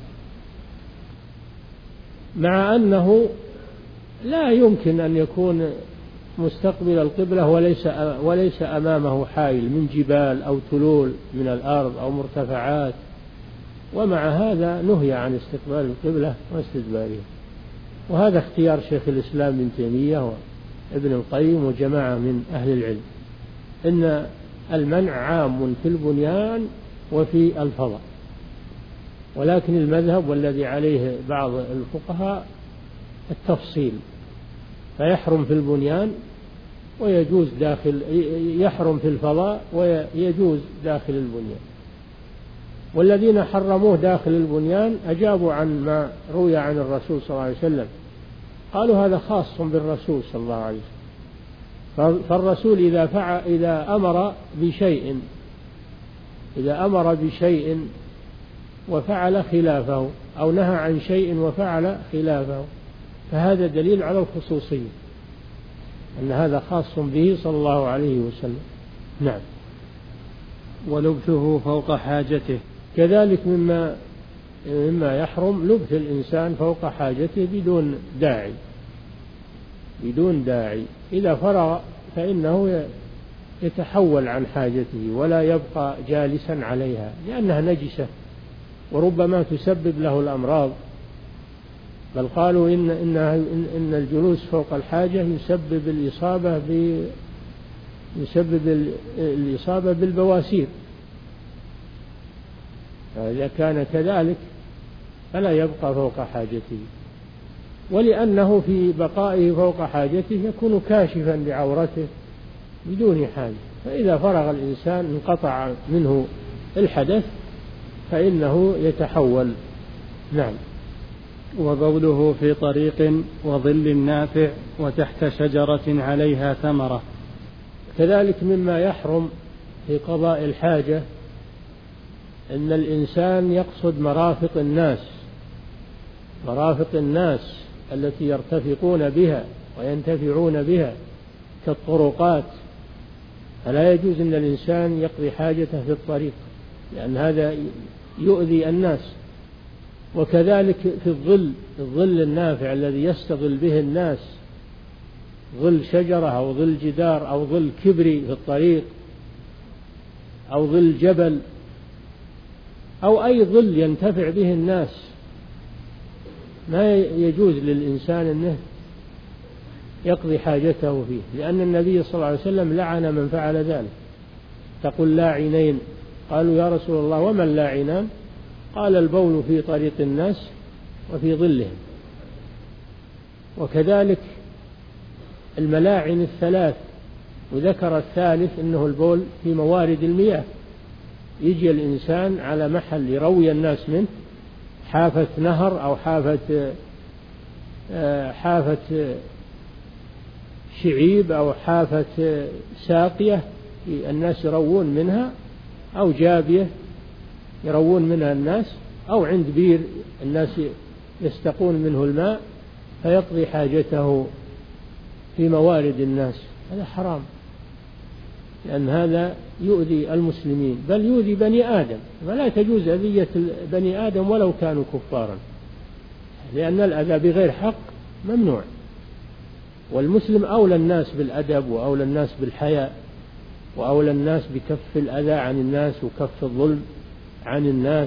مع أنه لا يمكن أن يكون مستقبل القبلة وليس وليس أمامه حائل من جبال أو تلول من الأرض أو مرتفعات، ومع هذا نهي عن استقبال القبلة واستدبارها. وهذا اختيار شيخ الإسلام ابن تيمية وابن القيم وجماعة من أهل العلم، إن المنع عام في البنيان وفي الفضاء، ولكن المذهب والذي عليه بعض الفقهاء التفصيل، فيحرم في البنيان ويجوز داخل، يحرم في الفضاء ويجوز داخل البنيان. والذين حرموه داخل البنيان أجابوا عن ما روي عن الرسول صلى الله عليه وسلم، قالوا هذا خاص بالرسول صلى الله عليه وسلم. فالرسول إذا فعل إذا أمر بشيء إذا أمر بشيء وفعل خلافه أو نهى عن شيء وفعل خلافه فهذا دليل على الخصوصية، أن هذا خاص به صلى الله عليه وسلم. نعم. ولبثه فوق حاجته، كذلك مما مما يحرم لبث الإنسان فوق حاجته بدون داعي بدون داعي إذا فرغ فإنه يتحول عن حاجته ولا يبقى جالسا عليها، لأنها نجسة وربما تسبب له الأمراض. بل قالوا إن, إنها إن الجلوس فوق الحاجة يسبب الإصابة ب يسبب الإصابة بالبواسير، فإذا كان كذلك فلا يبقى فوق حاجته. ولأنه في بقائه فوق حاجته يكون كاشفا لعورته بدون حاجة، فإذا فرغ الإنسان انقطع منه الحدث فإنه يتحول. نعم. وبوله في طريق وظل نافع وتحت شجرة عليها ثمرة. كذلك مما يحرم في قضاء الحاجة أن الإنسان يقصد مرافق الناس مرافق الناس التي يرتفقون بها وينتفعون بها كالطرقات، فلا يجوز أن الإنسان يقضي حاجته في الطريق، لأن هذا يؤذي الناس. وكذلك في الظل الظل النافع الذي يستظل به الناس، ظل شجرة أو ظل جدار أو ظل كبري في الطريق أو ظل جبل أو أي ظل ينتفع به الناس، ما يجوز للإنسان أنه يقضي حاجته فيه، لأن النبي صلى الله عليه وسلم لعن من فعل ذلك. تقول لاعنين، قالوا يا رسول الله وما اللاعنان؟ قال البول في طريق الناس وفي ظلهم. وكذلك الملاعن الثلاث، وذكر الثالث أنه البول في موارد المياه، يجي الإنسان على محل يروي الناس منه، حافة نهر أو حافة حافة شعيب أو حافة ساقية الناس يروون منها، أو جابية يروون منها الناس، أو عند بير الناس يستقون منه الماء، فيقضي حاجته في موارد الناس. هذا حرام، لأن هذا يؤذي المسلمين بل يؤذي بني آدم، ولا تجوز أذية بني آدم ولو كانوا كفارا، لأن الأذى بغير حق ممنوع. والمسلم أولى الناس بالأدب وأولى الناس بالحياء وأولى الناس بكف الأذى عن الناس وكف الظلم عن الناس.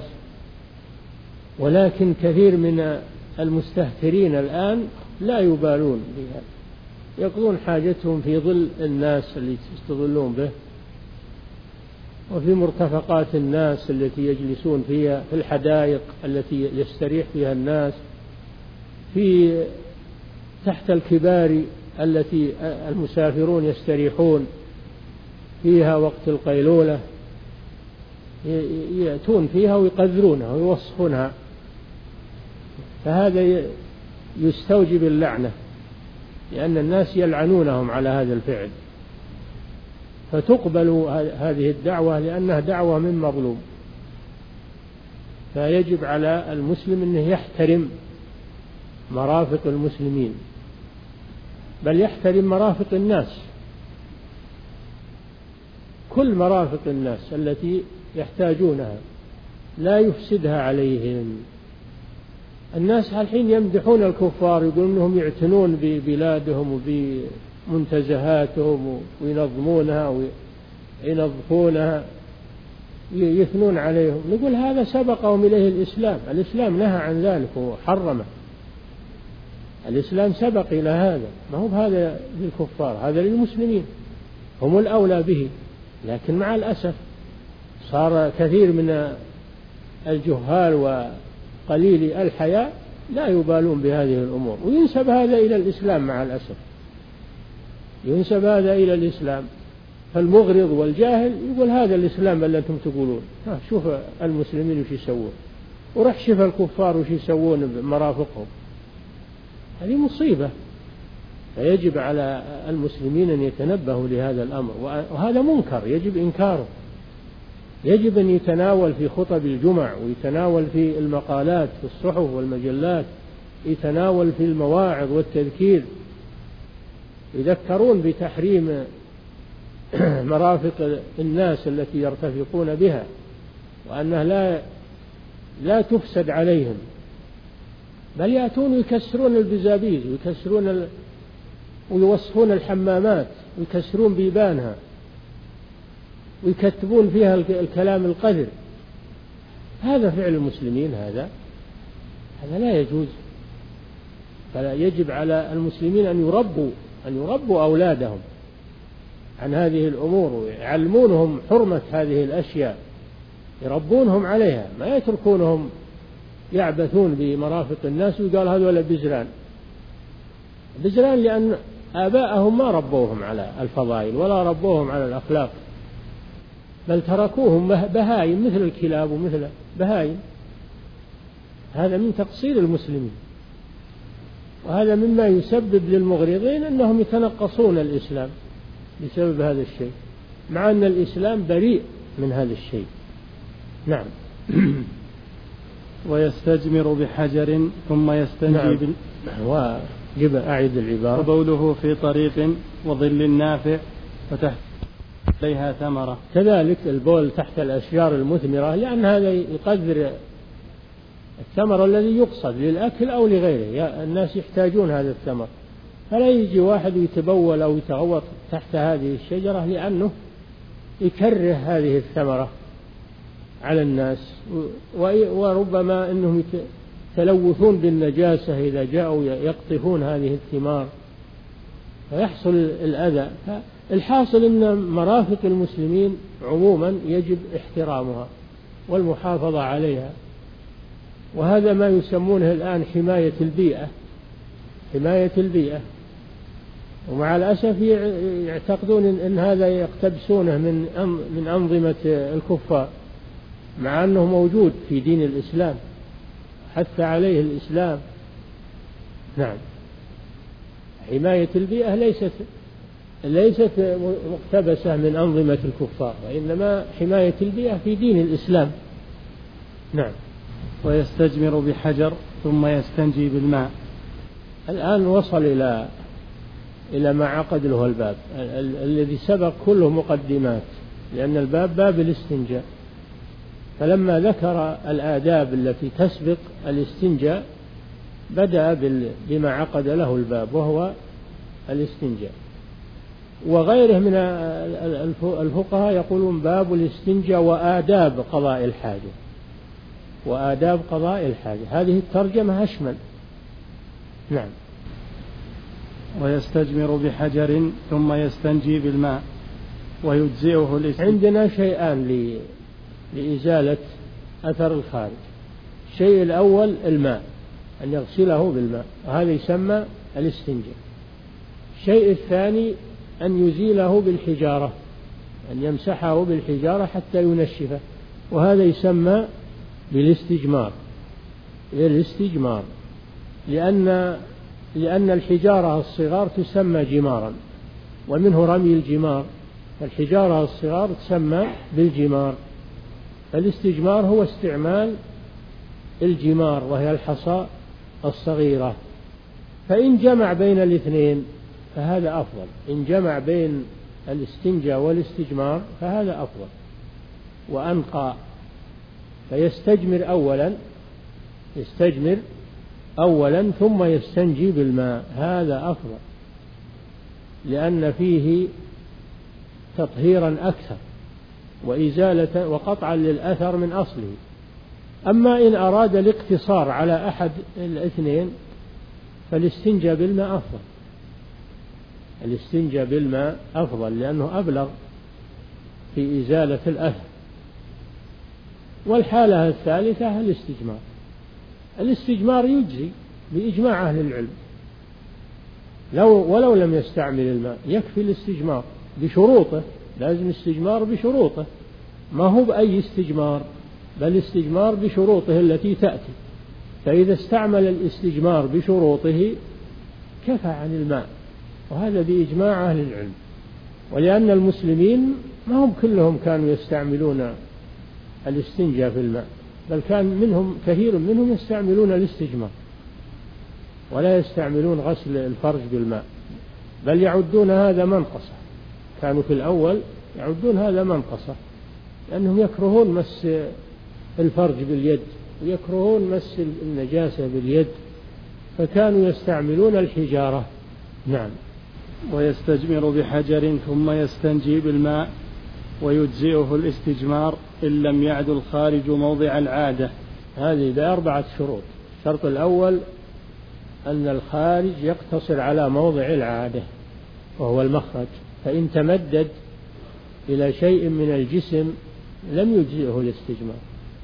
ولكن كثير من المستهترين الآن لا يبالون بها، يقضون حاجتهم في ظل الناس اللي يستظلون به، وفي مرتفقات الناس التي يجلسون فيها، في الحدائق التي يستريح فيها الناس، في تحت الكبار التي المسافرون يستريحون فيها وقت القيلولة، يأتون فيها ويقذرونها ويوصفونها، فهذا يستوجب اللعنة، لأن الناس يلعنونهم على هذا الفعل. فتقبل هذه الدعوة لأنها دعوة من مظلوم، فيجب على المسلم أنه يحترم مرافق المسلمين، بل يحترم مرافق الناس، كل مرافق الناس التي يحتاجونها لا يفسدها عليهم. الناس الحين يمدحون الكفار، يقولون أنهم يعتنون ببلادهم وبمنتزهاتهم وينظمونها وينظفونها، يثنون عليهم، نقول هذا سبقهم إليه الإسلام، الإسلام نهى عن ذلك وحرمه، الإسلام سبق إلى هذا، ما هو هذا للكفار، هذا للمسلمين، هم الأولى به. لكن مع الأسف صار كثير من الجهال وقليل الحياء لا يبالون بهذه الأمور، وينسب هذا إلى الإسلام مع الأسف، ينسب هذا إلى الإسلام. فالمغرض والجاهل يقول هذا الإسلام اللي أنتم تقولون، شوف المسلمين وش يسوون، ورح شوف الكفار وش يسوون بمرافقهم، هذه مصيبة. فيجب على المسلمين أن يتنبهوا لهذا الأمر، وهذا منكر يجب إنكاره، يجب أن يتناول في خطب الجمع، ويتناول في المقالات في الصحف والمجلات، يتناول في المواعظ والتذكير، يذكرون بتحريم مرافق الناس التي يرتفقون بها، وأنها لا لا تفسد عليهم، بل يأتون ويكسرون البزابيز ويكسرون ال... ويوصفون الحمامات ويكسرون بيبانها ويكتبون فيها الكلام القذر. هذا فعل المسلمين، هذا هذا لا يجوز. فلا يجب على المسلمين أن يربوا أن يربوا أولادهم عن هذه الأمور، ويعلمونهم حرمة هذه الأشياء، يربونهم عليها، ما يتركونهم يعبثون بمرافق الناس ويقال هذول بزران بزران لأن آباءهم ما ربوهم على الفضائل ولا ربوهم على الأخلاق، بل تركوهم بهايم مثل الكلاب ومثل بهايم. هذا من تقصير المسلمين، وهذا مما يسبب للمغرضين أنهم يتنقصون الإسلام بسبب هذا الشيء، مع أن الإسلام بريء من هذا الشيء. نعم. ويستجمر بحجر ثم يستنجي. نعم. بال... وجب أعيد العبارة. وبوله في طريق وظل نافع وتحت عليها ثمرة. كذلك البول تحت الأشجار المثمرة، لأن هذا يقدر الثمر الذي يقصد للأكل أو لغيره، الناس يحتاجون هذا الثمر، فلا يجي واحد يتبول أو يتغوط تحت هذه الشجرة لأنه يكره هذه الثمرة على الناس، وربما أنهم يتلوثون بالنجاسة إذا جاءوا يقطفون هذه الثمار فيحصل الأذى. الحاصل أن مرافق المسلمين عموما يجب احترامها والمحافظة عليها، وهذا ما يسمونه الآن حماية البيئة، حماية البيئة. ومع الأسف يعتقدون أن هذا يقتبسونه من من أنظمة الكفار، مع أنه موجود في دين الإسلام، حث عليه الإسلام. نعم. حماية البيئة ليست ليست مقتبسة من أنظمة الكفار، وإنما حماية البيئة في دين الإسلام. نعم. ويستجمر بحجر ثم يستنجي بالماء. الآن وصل إلى إلى ما عقد له الباب الذي سبق كله مقدمات، لأن الباب باب الاستنجاء، فلما ذكر الآداب التي تسبق الاستنجاء بدأ بما عقد له الباب وهو الاستنجاء. وغيره من الفقهاء يقولون باب الاستنجاء وآداب قضاء الحاجة، وآداب قضاء الحاجة، هذه الترجمة أشمل. نعم. ويستجمر بحجر ثم يستنجي بالماء ويجزئه الاستنجاء. عندنا شيئان لإزالة أثر الخارج. الشيء الأول الماء، أن يغسله بالماء، وهذا يسمى الاستنجاء. الشيء الثاني أن يزيله بالحجارة، أن يمسحه بالحجارة حتى ينشفه، وهذا يسمى بالاستجمار. الاستجمار لأن لأن الحجارة الصغار تسمى جمارا، ومنه رمي الجمار، الحجارة الصغار تسمى بالجمار. الاستجمار هو استعمال الجمار وهي الحصى الصغيرة، فإن جمع بين الاثنين فهذا أفضل، إن جمع بين الاستنجاء والاستجمار فهذا أفضل وأنقى. فيستجمر أولا يستجمر أولا ثم يستنجي بالماء، هذا أفضل لأن فيه تطهيرا أكثر وإزالة وقطعا للأثر من أصله. أما إن أراد الاقتصار على أحد الاثنين فالاستنجاء بالماء أفضل، الاستنجاء بالماء أفضل لأنه أبلغ في إزالة الأثر. والحالة الثالثة الاستجمار. الاستجمار يجزي بإجماع أهل العلم، لو ولو لم يستعمل الماء يكفي الاستجمار بشروطه، لازم استجمار بشروطه، ما هو بأي استجمار، بل استجمار بشروطه التي تأتي. فإذا استعمل الاستجمار بشروطه كفى عن الماء، وهذا بإجماع أهل العلم. ولأن المسلمين ما هم كلهم كانوا يستعملون الاستنجاء في الماء، بل كان منهم كثير منهم يستعملون الاستجمار ولا يستعملون غسل الفرج بالماء، بل يعدون هذا منقصة. كانوا في الأول يعدون هذا منقصة لأنهم يكرهون مس الفرج باليد ويكرهون مس النجاسة باليد، فكانوا يستعملون الحجارة. نعم. ويستجمر بحجر ثم يستنجي بالماء، ويجزئه الاستجمار إن لم يعد الخارج موضع العادة. هذه بأربعة شروط. الشرط الأول أن الخارج يقتصر على موضع العادة وهو المخرج، فإن تمدد إلى شيء من الجسم لم يجزئه الاستجمار،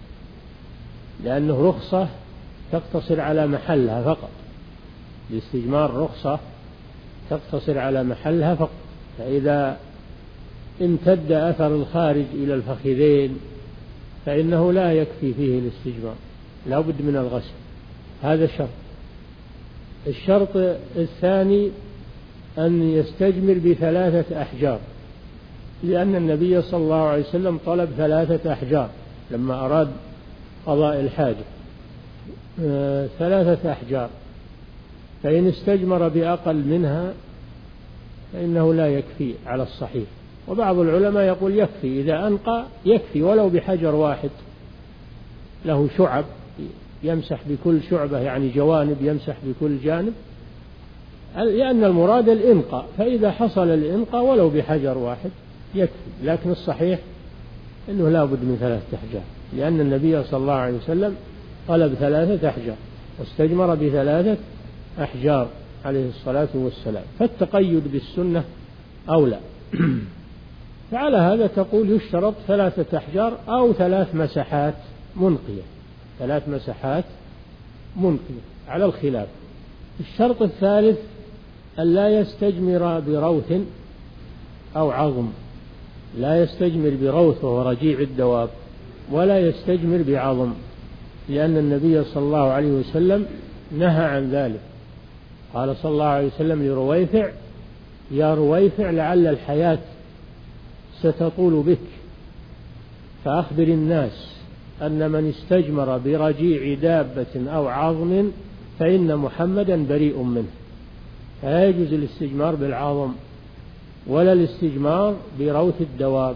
لأنه رخصة تقتصر على محلها فقط. الاستجمار رخصة تقتصر على محلها فقط، فإذا امتد أثر الخارج إلى الفخذين فإنه لا يكفي فيه الاستجمار، لا بد من الغسل. هذا شرط. الشرط الثاني أن يستجمر بثلاثة أحجار، لأن النبي صلى الله عليه وسلم طلب ثلاثة أحجار لما أراد قضاء الحاجة، آه ثلاثة أحجار، فإن استجمر بأقل منها فإنه لا يكفي على الصحيح. وبعض العلماء يقول يكفي، إذا أنقى يكفي ولو بحجر واحد له شعب يمسح بكل شعبة، يعني جوانب يمسح بكل جانب، لأن المراد الإنقاء، فإذا حصل الإنقاء ولو بحجر واحد يكفي. لكن الصحيح أنه لا بد من ثلاثة أحجار، لأن النبي صلى الله عليه وسلم طلب ثلاثة أحجار واستجمر بثلاثة أحجار عليه الصلاة والسلام، فالتقيد بالسنة أولى. فعلى هذا تقول يشترط ثلاثة أحجار أو ثلاث مسحات منقية، ثلاث مسحات منقية على الخلاف. الشرط الثالث أن لا يستجمر بروث أو عظم، لا يستجمر بروث وهو رجيع الدواب، ولا يستجمر بعظم، لأن النبي صلى الله عليه وسلم نهى عن ذلك. قال صلى الله عليه وسلم لرويفع: يا رويفع لعل الحياة ستطول بك، فأخبر الناس أن من استجمر برجيع دابة أو عظم فإن محمدا بريء منه. فلا يجوز الاستجمار بالعظم ولا الاستجمار بروث الدواب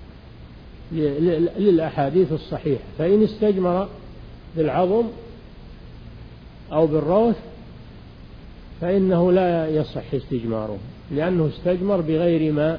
للأحاديث الصحيحة. فإن استجمر بالعظم أو بالروث فإنه لا يصح استجماره، لأنه استجمر بغير ما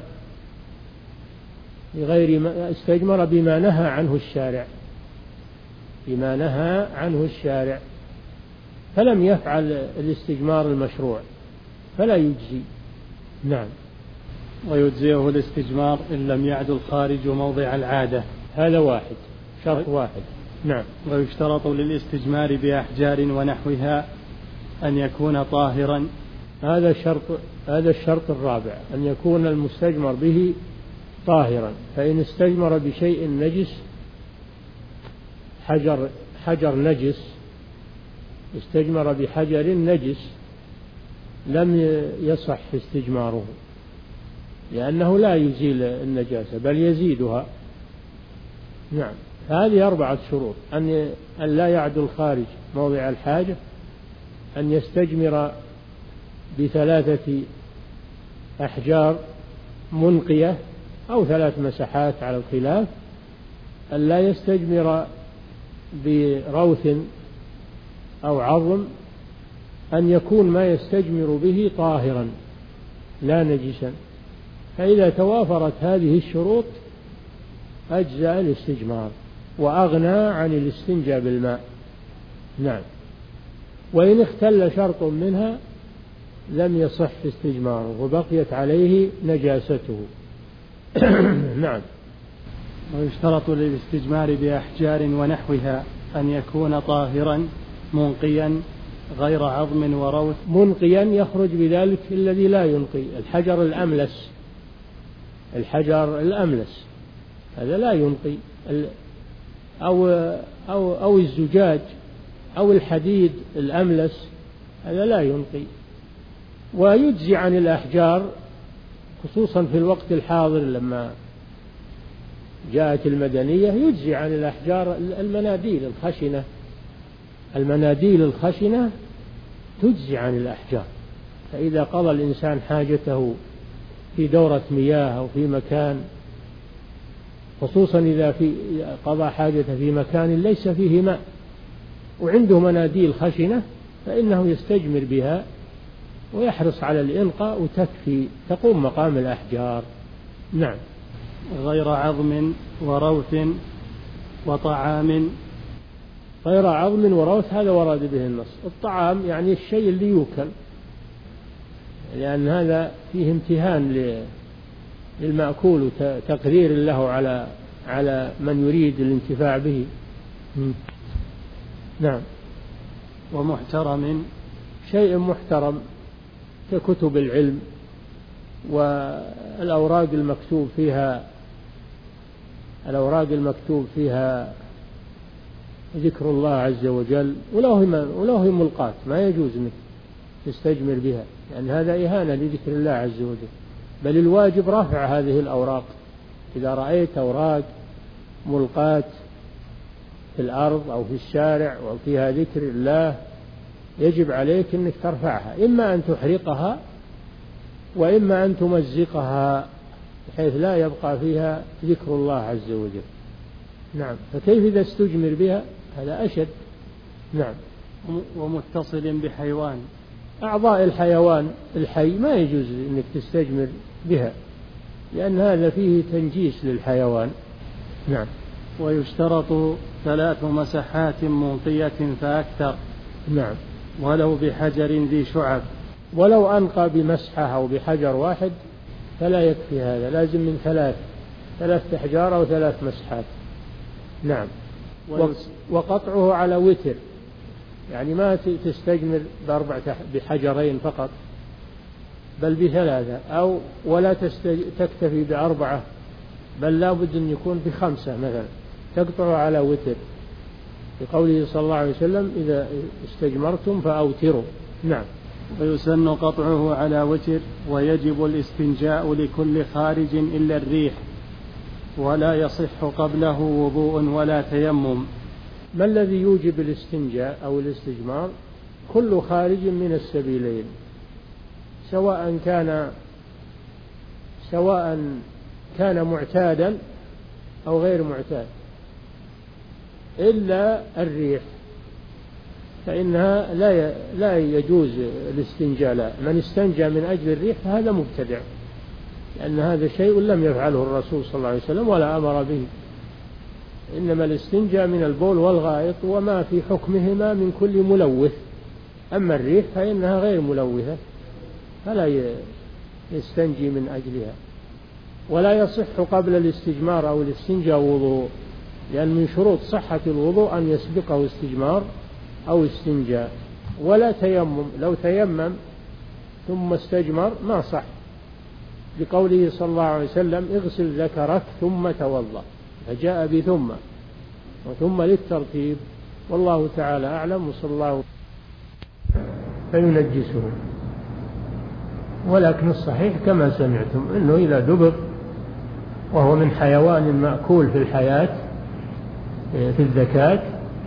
بغير ما استجمر بما نهى عنه الشارع، بما نهى عنه الشارع، فلم يفعل الاستجمار المشروع فلا يجزي. نعم. ويجزئه الاستجمار إن لم يعد الخارج موضع العادة. هذا واحد، شرط واحد. نعم. ويشترط للاستجمار بأحجار ونحوها أن يكون طاهرا. هذا الشرط هذا الشرط الرابع، أن يكون المستجمر به طاهرا. فإن استجمر بشيء نجس، حجر حجر نجس، استجمر بحجر نجس لم يصح استجماره، لأنه لا يزيل النجاسة بل يزيدها. نعم. هذه أربعة شروط: أن أن لا يعد الخارج موضع الحاجة، أن يستجمر بثلاثة أحجار منقية أو ثلاث مسحات على الخلاف، أن لا يستجمر بروث أو عظم، أن يكون ما يستجمر به طاهرا لا نجسا. فإذا توافرت هذه الشروط أجزاء الاستجمار وأغنى عن الاستنجاء بالماء. نعم. وإن اختل شرط منها لم يصح استجماره وبقيت عليه نجاسته. نعم. ويشترط للاستجمار بأحجار ونحوها أن يكون طاهرا منقيا غير عظم وروث. منقيا يخرج بذلك الذي لا ينقي، الحجر الأملس، الحجر الأملس هذا لا ينقي، أو, أو, أو الزجاج أو الحديد الأملس هذا لا ينقي. ويجزي عن الأحجار خصوصا في الوقت الحاضر لما جاءت المدنية، يجزي عن الأحجار المناديل الخشنة، المناديل الخشنة تجزي عن الأحجار. فإذا قضى الإنسان حاجته في دورة مياه أو في مكان، خصوصا إذا في قضى حاجته في مكان ليس فيه ماء وعنده مناديل خشنة، فإنه يستجمر بها ويحرص على الإنقاء وتكفي، تقوم مقام الأحجار. نعم. غير عظم وروث وطعام. غير عظم وروث هذا ورد به النص. الطعام يعني الشيء اللي يوكل، لأن هذا فيه امتهان للمأكول وتقدير له على على من يريد الانتفاع به. نعم. ومحترم. شيء محترم ككتب العلم والأوراق المكتوب فيها الأوراق المكتوب فيها ذكر الله عز وجل، وله هي ملقاة ما يجوز انك تستجمر بها، لأن يعني هذا إهانة لذكر الله عز وجل، بل الواجب رفع هذه الأوراق. إذا رأيت أوراق ملقاة في الأرض أو في الشارع أو فيها ذكر الله يجب عليك أنك ترفعها، إما أن تحرقها وإما أن تمزقها بحيث لا يبقى فيها ذكر الله عز وجل. نعم. فكيف إذا استجمر بها؟ هذا أشد. نعم. ومتصل بحيوان. أعضاء الحيوان الحي ما يجوز أنك تستجمر بها، لأن هذا فيه تنجيس للحيوان. نعم. ويشترط ثلاث مسحات منقية فأكثر. نعم. ولو بحجر ذي شعب. ولو أنقى بمسحة أو بحجر واحد فلا يكفي هذا، لازم من ثلاث ثلاث أحجار أو ثلاث مسحات. نعم. وقطعه على وتر، يعني ما تستجمر بأربعة بحجرين فقط، بل بثلاثة، أو ولا تكتفي بأربعة، بل لا بد أن يكون بخمسة مثلا، تقطعه على وتر، لقوله صلى الله عليه وسلم إذا استجمرتم فأوتروا. نعم. ويسن قطعه على وتر. ويجب الاستنجاء لكل خارج إلا الريح، ولا يصح قبله وضوء ولا تيمم. ما الذي يوجب الاستنجاء أو الاستجمار؟ كل خارج من السبيلين، سواء كان سواء كان معتادا أو غير معتاد، إلا الريح فإنها لا لا يجوز الاستنجاء لا. من استنجى من أجل الريح فهذا مبتدع، لأن هذا شيء لم يفعله الرسول صلى الله عليه وسلم ولا أمر به. إنما الاستنجاء من البول والغائط وما في حكمهما من كل ملوث، أما الريح فإنها غير ملوثة فلا يستنجي من أجلها. ولا يصح قبل الاستجمار أو الاستنجاء وضوء، لأن من شروط صحة الوضوء أن يسبقه استجمار أو استنجاء. ولا تيمم، لو تيمم ثم استجمر ما صح، لقوله صلى الله عليه وسلم اغسل ذكرك ثم توضأ، فجاء بثم وثم للترتيب. والله تعالى أعلم. وصلى الله فينجسه. ولكن الصحيح كما سمعتم أنه إذا دبر وهو من حيوان مأكول في الحياة في الزكاة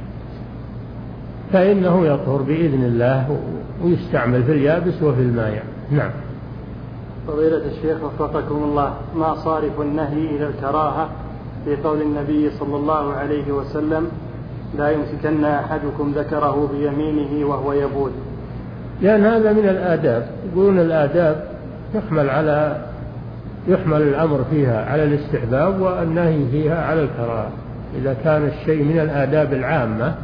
فإنه يطهر بإذن الله ويستعمل في اليابس وفي المائع. نعم. فضيلة الشيخ وفقكم الله، ما صارف النهي إلى الكراهة في قول النبي صلى الله عليه وسلم لا يمسكن أحدكم ذكره بيمينه وهو يبول؟ لأن هذا من الآداب، يقولون الآداب تحمل على يحمل الأمر فيها على الاستحباب والنهي فيها على الكراهة. إذا كان الشيء من الآداب العامة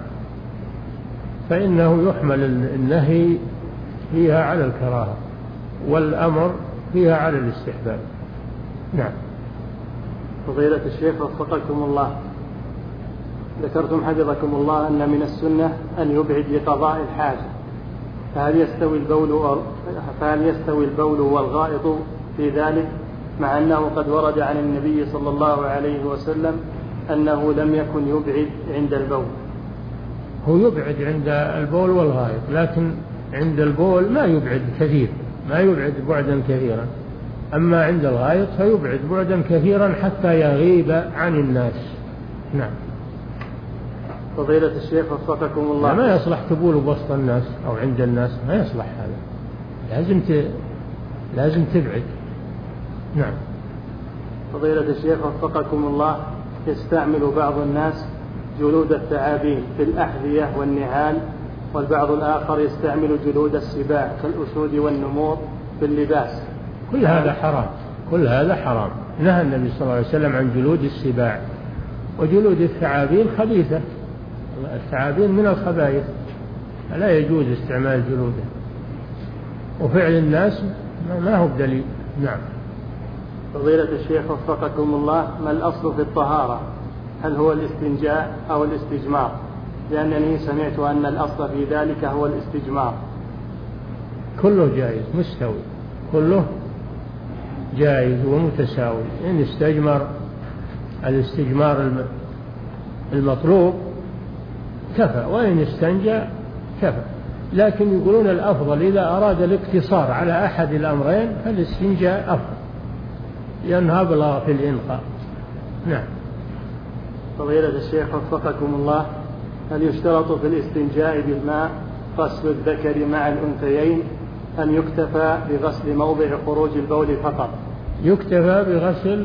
فإنه يحمل النهي فيها على الكراهة والأمر فيها على الاستحباب. نعم. فضيلة الشيخ وفقكم الله، ذكرتم حفظكم الله أن من السنة أن يبعد لقضاء الحاجة، فهل يستوي البول فهل يستوي البول والغائط في ذلك، مع أنه قد ورد عن النبي صلى الله عليه وسلم أنه لم يكن يبعد عند البول؟ هو يبعد عند البول والغائط، لكن عند البول ما يبعد كثير، ما يبعد بعدا كثيرا، أما عند الغائط فيبعد بعدا كثيرا حتى يغيب عن الناس. نعم. فضيلة الشيخ وفقكم الله، ما يصلح تبول بوسط الناس أو عند الناس، ما يصلح هذا، لازم ت... لازم تبعد. نعم. فضيلة الشيخ وفقكم الله، يستعمل بعض الناس جلود الثعابين في الأحذية والنعال، والبعض الآخر يستعمل جلود السباع كالأسود والنمور في اللباس. كل هذا حرام، كل هذا حرام. نهى النبي صلى الله عليه وسلم عن جلود السباع، وجلود الثعابين خبيثة، الثعابين من الخبائث، لا يجوز استعمال جلوده، وفعل الناس ما هو بدليل. نعم. فضيلة الشيخ وفقكم الله، ما الأصل في الطهارة؟ هل هو الاستنجاء أو الاستجمار؟ لأنني سمعت أن الأصل في ذلك هو الاستجمار. كله جائز مستوي، كله جائز ومتساوي. إن استجمر الاستجمار المطلوب كفى، وإن استنجى كفى، لكن يقولون الأفضل إذا أراد الاقتصار على أحد الأمرين فالاستنجاء أفضل، لأنها أبلغ في الإنقاء. نعم. فضيلة الشيخ وفقكم الله، هل يشترط في الاستنجاء بالماء غسل الذكر مع الأنثيين أم يكتفى بغسل موضع خروج البول فقط؟ يكتفى بغسل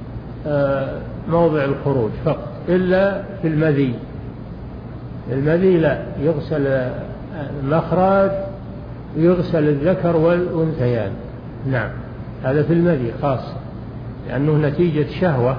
موضع الخروج فقط، إلا في المذي. المذي لا، يغسل المخرج ويغسل الذكر والأنثيان. نعم، هذا في المذي خاصة، لأنه نتيجة شهوة،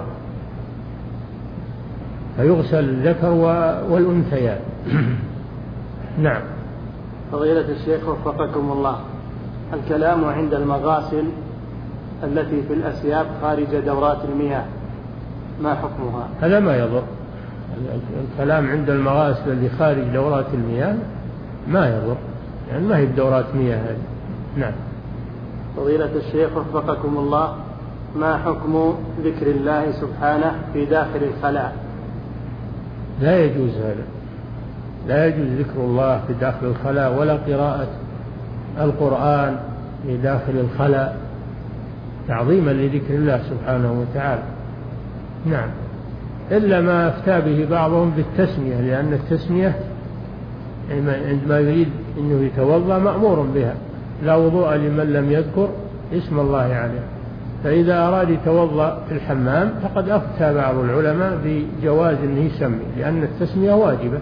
فيغسل الذكر والأنثيان. نعم. فضيلة الشيخ وفقكم الله، الكلام عند المغاسل التي في الأسياب خارج دورات المياه ما حكمها؟ هذا ما يضر، الكلام عند المغاسل اللي خارج دورات المياه ما يضر، يعني ما هي بدورات مياه هذه. نعم. فضيلة الشيخ وفقكم الله، ما حكم ذكر الله سبحانه في داخل الخلاء؟ لا يجوز هذا، لا يجوز ذكر الله في داخل الخلاء، ولا قراءة القرآن في داخل الخلاء، تعظيما لذكر الله سبحانه وتعالى. نعم، إلا ما أفتى به بعضهم بالتسمية، لأن التسمية عندما يريد أنه يتوضأ مأمور بها، لا وضوء لمن لم يذكر اسم الله عليه، فإذا أراد يتوضأ في الحمام فقد أفتى بعض العلماء بجواز أنه يسمي، لأن التسمية واجبة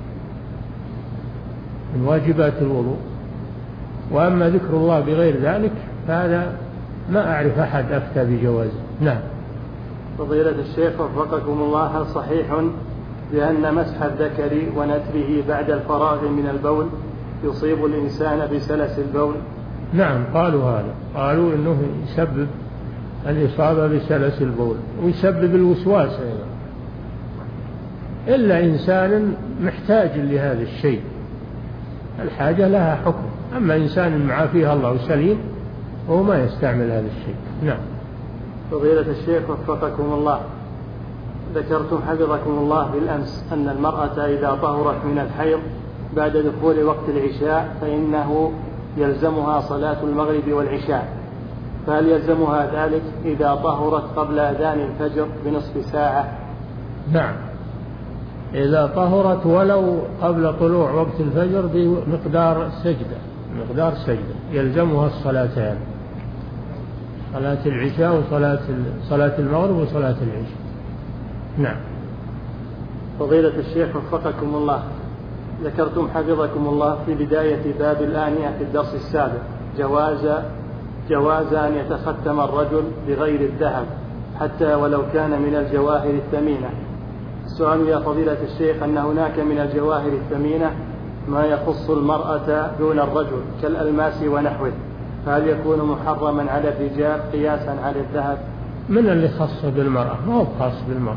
من واجبات الوضوء. وأما ذكر الله بغير ذلك فهذا ما أعرف أحد أفتى بجوازه. نعم. فضيلة الشيخ وفقكم الله، هل صحيح بأن مسح الذكر ونتره بعد الفراغ من البول يصيب الإنسان بسلس البول؟ نعم، قالوا هذا، قالوا إنه يسبب الإصابة بسلس البول ويسبب الوسواس أيضا، إلا إنسان محتاج لهذا الشيء، الحاجة لها حكم. أما إنسان معافيه الله وسليم وهو ما يستعمل هذا الشيء. نعم. فضيلة الشيخ وفقكم الله، ذكرتم حفظكم الله بالأمس أن المرأة إذا طهرت من الحيض بعد دخول وقت العشاء فإنه يلزمها صلاة المغرب والعشاء، فهل يلزمها ذلك إذا طهرت قبل أذان الفجر بنصف ساعة؟ نعم، إذا طهرت ولو قبل طلوع وقت الفجر بمقدار سجدة، مقدار سجدة يلزمها الصلاتان، صلاة العشاء وصلاة صلاة المغرب وصلاة العشاء. نعم. فضيلة الشيخ وفقكم الله، ذكرتم حفظكم الله في بداية باب الآنية في الدرس السابق جواز جواز أن يتختم الرجل بغير الذهب حتى ولو كان من الجواهر الثمينة. السؤال يا فضيلة الشيخ أن هناك من الجواهر الثمينة ما يخص المرأة دون الرجل كالألماس ونحوه، فهل يكون محرما على الرجال قياسا على الذهب؟ من اللي خص بالمرأة؟ ما هو خاص بالمرأة.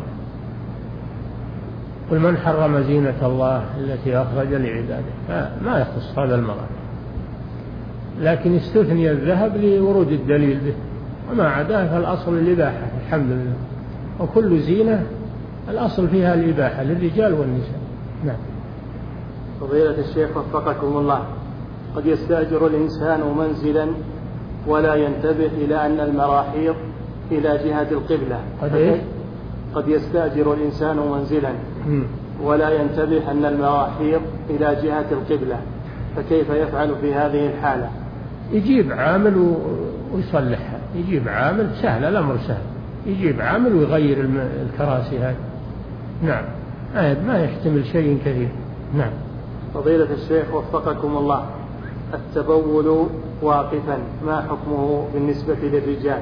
قل من حرم زينة الله التي أخرج لعباده، ما يخص هذا المرأة، لكن استثني الذهب لورود الدليل به، وما عداه فالأصل الإباحة الحمد لله، وكل زينة الأصل فيها الإباحة للرجال والنساء. نعم. فضيلة الشيخ وفقكم الله، قد يستأجر الإنسان منزلا ولا ينتبه إلى أن المراحيض إلى جهة القبلة. قد, إيه؟ قد يستأجر الإنسان منزلا ولا ينتبه أن المراحيض إلى جهة القبلة، فكيف يفعل في هذه الحالة؟ يجيب عامل ويصلحها، يجيب عامل، سهل الأمر سهل، يجيب عامل ويغير الكراسي هذه. نعم، ما يحتمل شيء كثير. نعم. فضيلة الشيخ وفقكم الله، التبول واقفا ما حكمه بالنسبة للرجال؟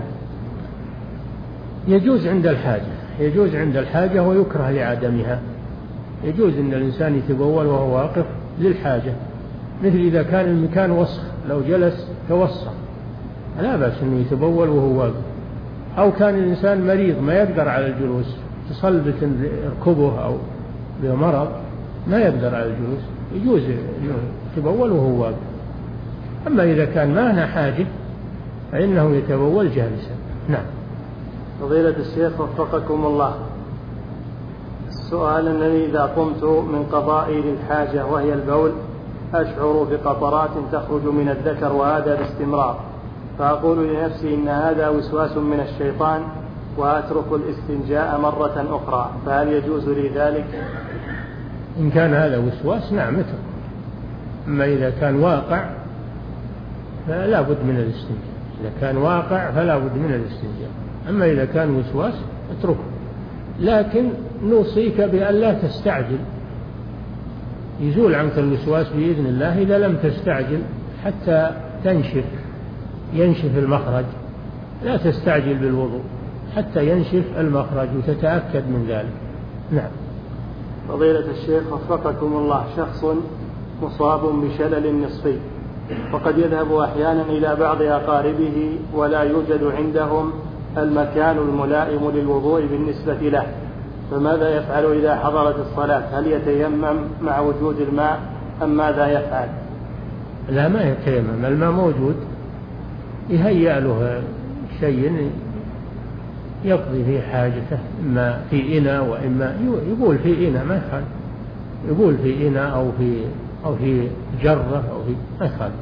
يجوز عند الحاجة، يجوز عند الحاجة ويكره لعدمها. يجوز أن الإنسان يتبول وهو واقف للحاجة، مثل إذا كان المكان وسخ لو جلس توسخ لا بأس أنه يتبول وهو واقف، أو كان الإنسان مريض ما يقدر على الجلوس، تصلبت ركبه أو بمرض ما يقدر على الجلوس، يجوز يتبول وهو واقف. أما إذا كان ما هنا حاجة فإنه يتبول جالسا. نعم. فضيلة الشيخ وفقكم الله، السؤال أنني إذا قمت من قضائي للحاجة وهي البول أشعر بقطرات تخرج من الذكر وهذا باستمرار، فأقول لنفسي إن هذا وسواس من الشيطان وأترك الاستنجاء مرة أخرى، فهل يجوز لي ذلك؟ إن كان هذا وسواس نعم اترك، أما إذا كان واقع فلا بد من الاستنجاء، إذا كان واقع فلا بد من الاستنجاء، أما إذا كان وسواس اتركه، لكن نوصيك بأن لا تستعجل، يزول عنك الوسواس بإذن الله إذا لم تستعجل حتى تنشف، ينشف المخرج، لا تستعجل بالوضوء حتى ينشف المخرج وتتأكد من ذلك. نعم. فضيلة الشيخ وفقكم الله، شخص مصاب بشلل نصفي وقد يذهب أحيانا إلى بعض أقاربه ولا يوجد عندهم المكان الملائم للوضوء بالنسبة له، فماذا يفعل إذا حضرت الصلاة؟ هل يتيمم مع وجود الماء أم ماذا يفعل؟ لا، ما يتيمم، الماء موجود، يهيأ له شيء يقضي فيه حاجته، إما في إناء وإما يقول في إناء ما يخالف، يقول في إناء أو في أو في جرة أو في ما يخالف،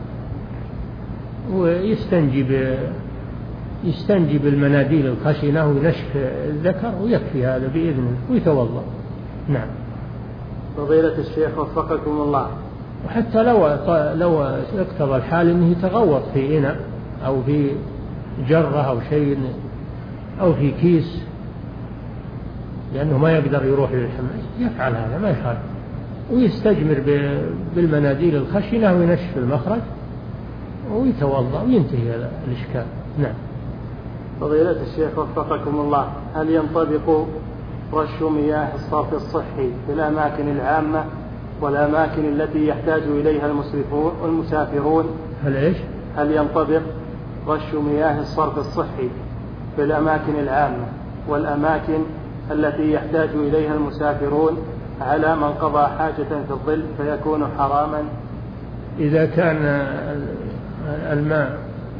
ويستنجي ب يستنجي بالمناديل الخشنة وينشف الذكر ويكفي هذا بإذنه ويتوضأ. نعم. فضيلة الشيخ وفقكم الله، وحتى لو لو اقتضى الحال أنه يتغوط في إناء أو في جرة أو شيء أو في كيس لأنه ما يقدر يروح للحمام، يفعل هذا ما يخالف، ويستجمر بالمناديل الخشنة وينشف المخرج ويتوضأ وينتهي هذا الإشكال. نعم. فضيلة الشيخ وفقكم الله، هل ينطبق رش مياه الصرف الصحي في الأماكن العامة والأماكن التي يحتاج إليها المسافرون والمسافرون؟ هل إيش؟ هل ينطبق رش مياه الصرف الصحي في الأماكن العامة والأماكن التي يحتاج إليها المسافرون على من قضى حاجة في الظل فيكون حراما؟ إذا كان الماء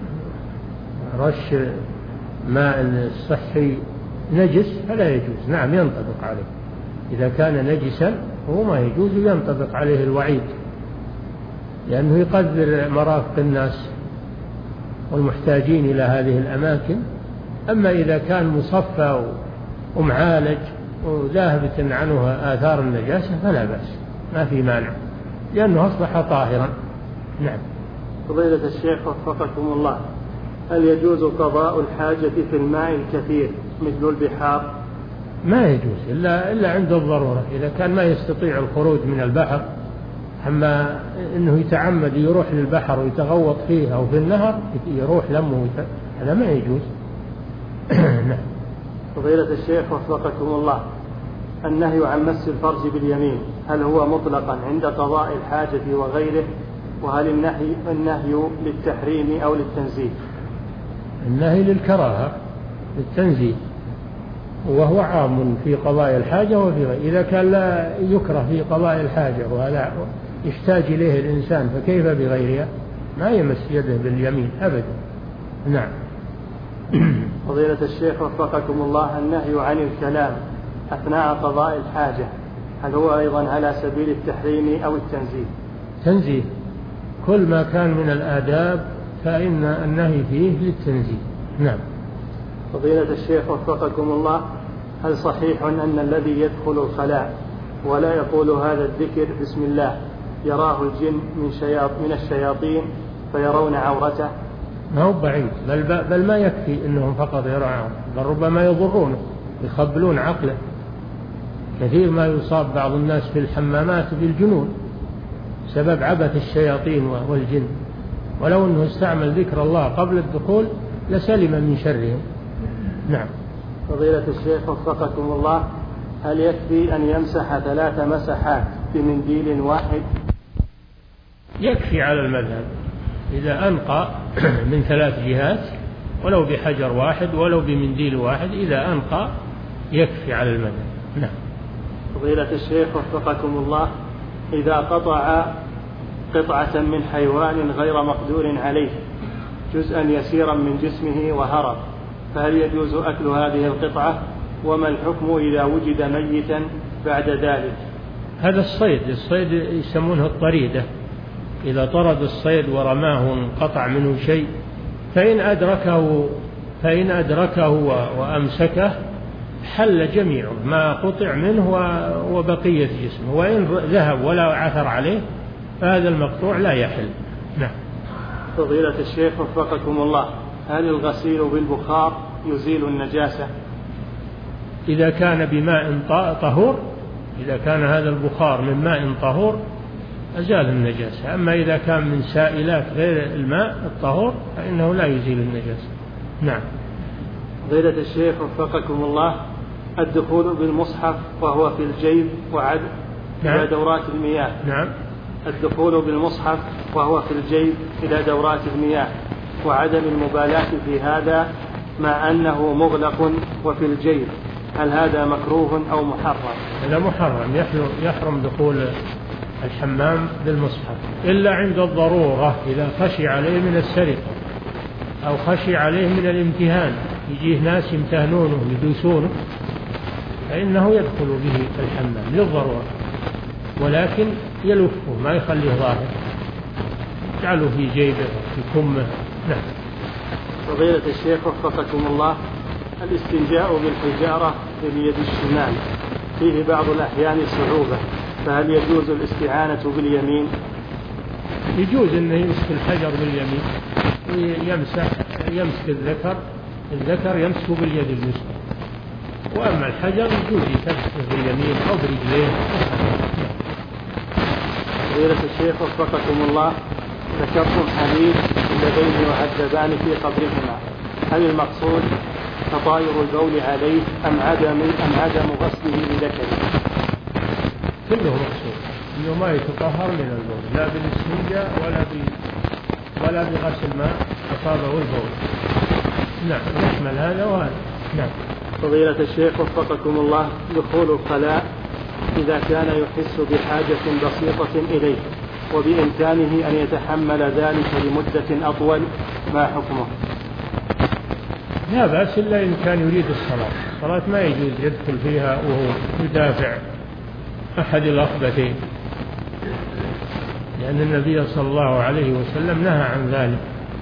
رش ماء الصحي نجس فلا يجوز، نعم ينطبق عليه، إذا كان نجسا هو ما يجوز ينطبق عليه الوعيد، لأنه يقدر مرافق الناس والمحتاجين إلى هذه الأماكن. أما إذا كان مصفى ومعالج وذاهبة عنه آثار النجاسة فلا بأس، ما في مانع، لأنه أصبح طاهرا. نعم. فضيلة الشيخ وفقكم الله، هل يجوز قضاء الحاجة في الماء الكثير مثل البحار؟ ما يجوز إلا, إلا عند الضرورة، إذا كان ما يستطيع الخروج من البحر أما أنه يتعمد يروح للبحر ويتغوط فيه أو في النهر يروح لمه هذا ما يجوز. نعم. فضيلة الشيخ وفقكم الله، النهي عن مس الفرج باليمين هل هو مطلقا عند قضاء الحاجة وغيره؟ وهل النهي النهي للتحريم أو للتنزيه؟ النهي للكراهة للتنزيه، وهو عام في قضاء الحاجة وفي غيره. إذا كان لا يكره في قضاء الحاجة وهذا يحتاج إليه الإنسان فكيف بغيرها؟ ما يمس يده باليمين أبدا. نعم. فضيلة الشيخ وفقكم الله، النهي عن الكلام أثناء قضاء الحاجة هل هو أيضا على سبيل التحريم أو التنزيه؟ تنزيه، كل ما كان من الآداب فإن النهي فيه للتنزيه. نعم. فضيلة الشيخ وفقكم الله، هل صحيح أن الذي يدخل الخلاء ولا يقول هذا الذكر بسم الله يراه الجن من, شياط من الشياطين فيرون عورته؟ ما هو بعيد، بل, بل ما يكفي أنهم فقط يرون عورته، بل ربما يضرونه يخبلون عقله. كثير ما يصاب بعض الناس في الحمامات بالجنون سبب عبث الشياطين والجن، ولو أنه استعمل ذكر الله قبل الدخول لسلم من شرهم. نعم. فضيلة الشيخ وفقكم الله، هل يكفي أن يمسح ثلاث مسحات بمنديل واحد؟ يكفي على المذهب إذا أنقى من ثلاث جهات ولو بحجر واحد ولو بمنديل واحد، إذا أنقى يكفي على المذهب. نعم. فضيلة الشيخ وفقكم الله، إذا قطع قطعة من حيوان غير مقدور عليه جزءا يسيرا من جسمه وهرب، فهل يجوز أكل هذه القطعة؟ وما الحكم إذا وجد ميتا بعد ذلك؟ هذا الصيد الصيد يسمونه الطريدة، إذا طرد الصيد ورماه انقطع منه شيء فإن أدركه فإن أدركه وأمسكه حل جميعه ما قطع منه وبقية جسمه، وإن ذهب ولا عثر عليه فهذا المقطوع لا يحل. نعم. فضيلة الشيخ وفقكم الله، هل الغسيل بالبخار يزيل النجاسة؟ إذا كان بماء طهور، إذا كان هذا البخار من ماء طهور أزال النجاسة، أما إذا كان من سائلات غير الماء الطهور فإنه لا يزيل النجاسة. نعم. فضيلة الشيخ وفقكم الله، الدخول بالمصحف وهو في الجيب وعد نعم. إلى دورات المياه. نعم. الدخول بالمصحف وهو في الجيب إلى دورات المياه وعدم المبالاة في هذا مع أنه مغلق وفي الجيب، هل هذا مكروه أو محرم؟ هذا محرم، يحرم دخول الحمام بالمصحف إلا عند الضرورة، إذا خشي عليه من السرقة أو خشي عليه من الامتهان، يجيه ناس يمتهنونه يدوسونه فإنه يدخل به الحمام للضرورة، ولكن يلفه ما يخليه ظاهر، يجعله في جيبه في كمه. نعم. فضيلة الشيخ وفقكم الله، الاستنجاء بالحجارة باليد الشمال فيه بعض الأحيان صعوبة، فهل يجوز الاستعانة باليمين؟ يجوز أنه يمسك الحجر باليمين ويمسح يمسك الذكر الذكر يمسك باليد اليسرى، وأما الحجر يجوز يمسكه باليمين أو برجليه. فضيلة الشيخ وفقكم الله، ذكرتم حديث اللذين يعذبان في قبرهما، هل المقصود تطاير البول عليه أم عدم أم عدم غسله بذكره؟ كله مقصود إنه ما يتطهر من البول لا بالاستنجاء ولا ب ولا بغسل ما أصابه البول. نعم، يشمل هذا وهذا. نعم. فضيلة الشيخ وفقكم الله، دخول الخلاء إذا كان يحس بحاجة بسيطة إليه وبإمكانه أن يتحمل ذلك لمدة أطول، ما حكمه؟ لا بأس إلا إن كان يريد الصلاة، الصلاة ما يجوز يدخل فيها وهو يدافع أحد الأخبثين، لأن النبي صلى الله عليه وسلم نهى عن ذلك،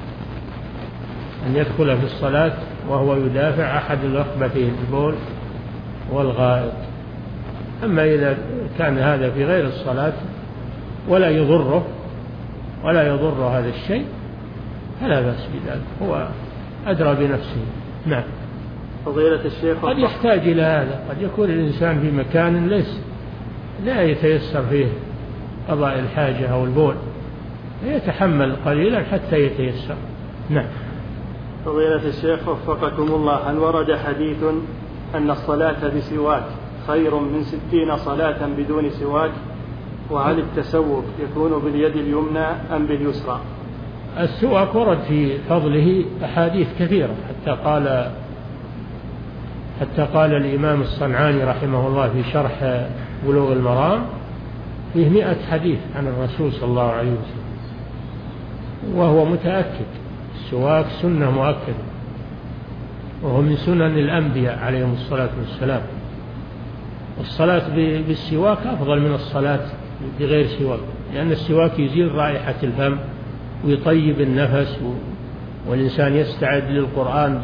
أن يدخل في الصلاة وهو يدافع أحد الأخبثين البول والغائط. أما إذا كان هذا في غير الصلاة ولا يضره ولا يضر هذا الشيء فلا بأس بذلك، هو أدرى بنفسه. نعم. فضيلة الشيخ، قد يحتاج إلى هذا، قد يكون الإنسان في مكان ليس لا يتيسر فيه قضاء الحاجة أو البول، يتحمل قليلا حتى يتيسر. نعم. فضيلة الشيخ وفقكم الله، هل ورد حديث أن الصلاة بسواك خير من ستين صلاة بدون سواك؟ وهل التسوك يكون باليد اليمنى أم باليسرى؟ السواك ورد في فضله أحاديث كثيرة، حتى قال حتى قال الإمام الصنعاني رحمه الله في شرح بلوغ المرام فيه مئة حديث عن الرسول صلى الله عليه وسلم، وهو متأكد. السواك سنة مؤكدة، وهو من سنن الأنبياء عليهم الصلاة والسلام. والصلاة بالسواك أفضل من الصلاة بغير سواك، لأن السواك يزيل رائحة الفم ويطيب النفس، والإنسان يستعد للقرآن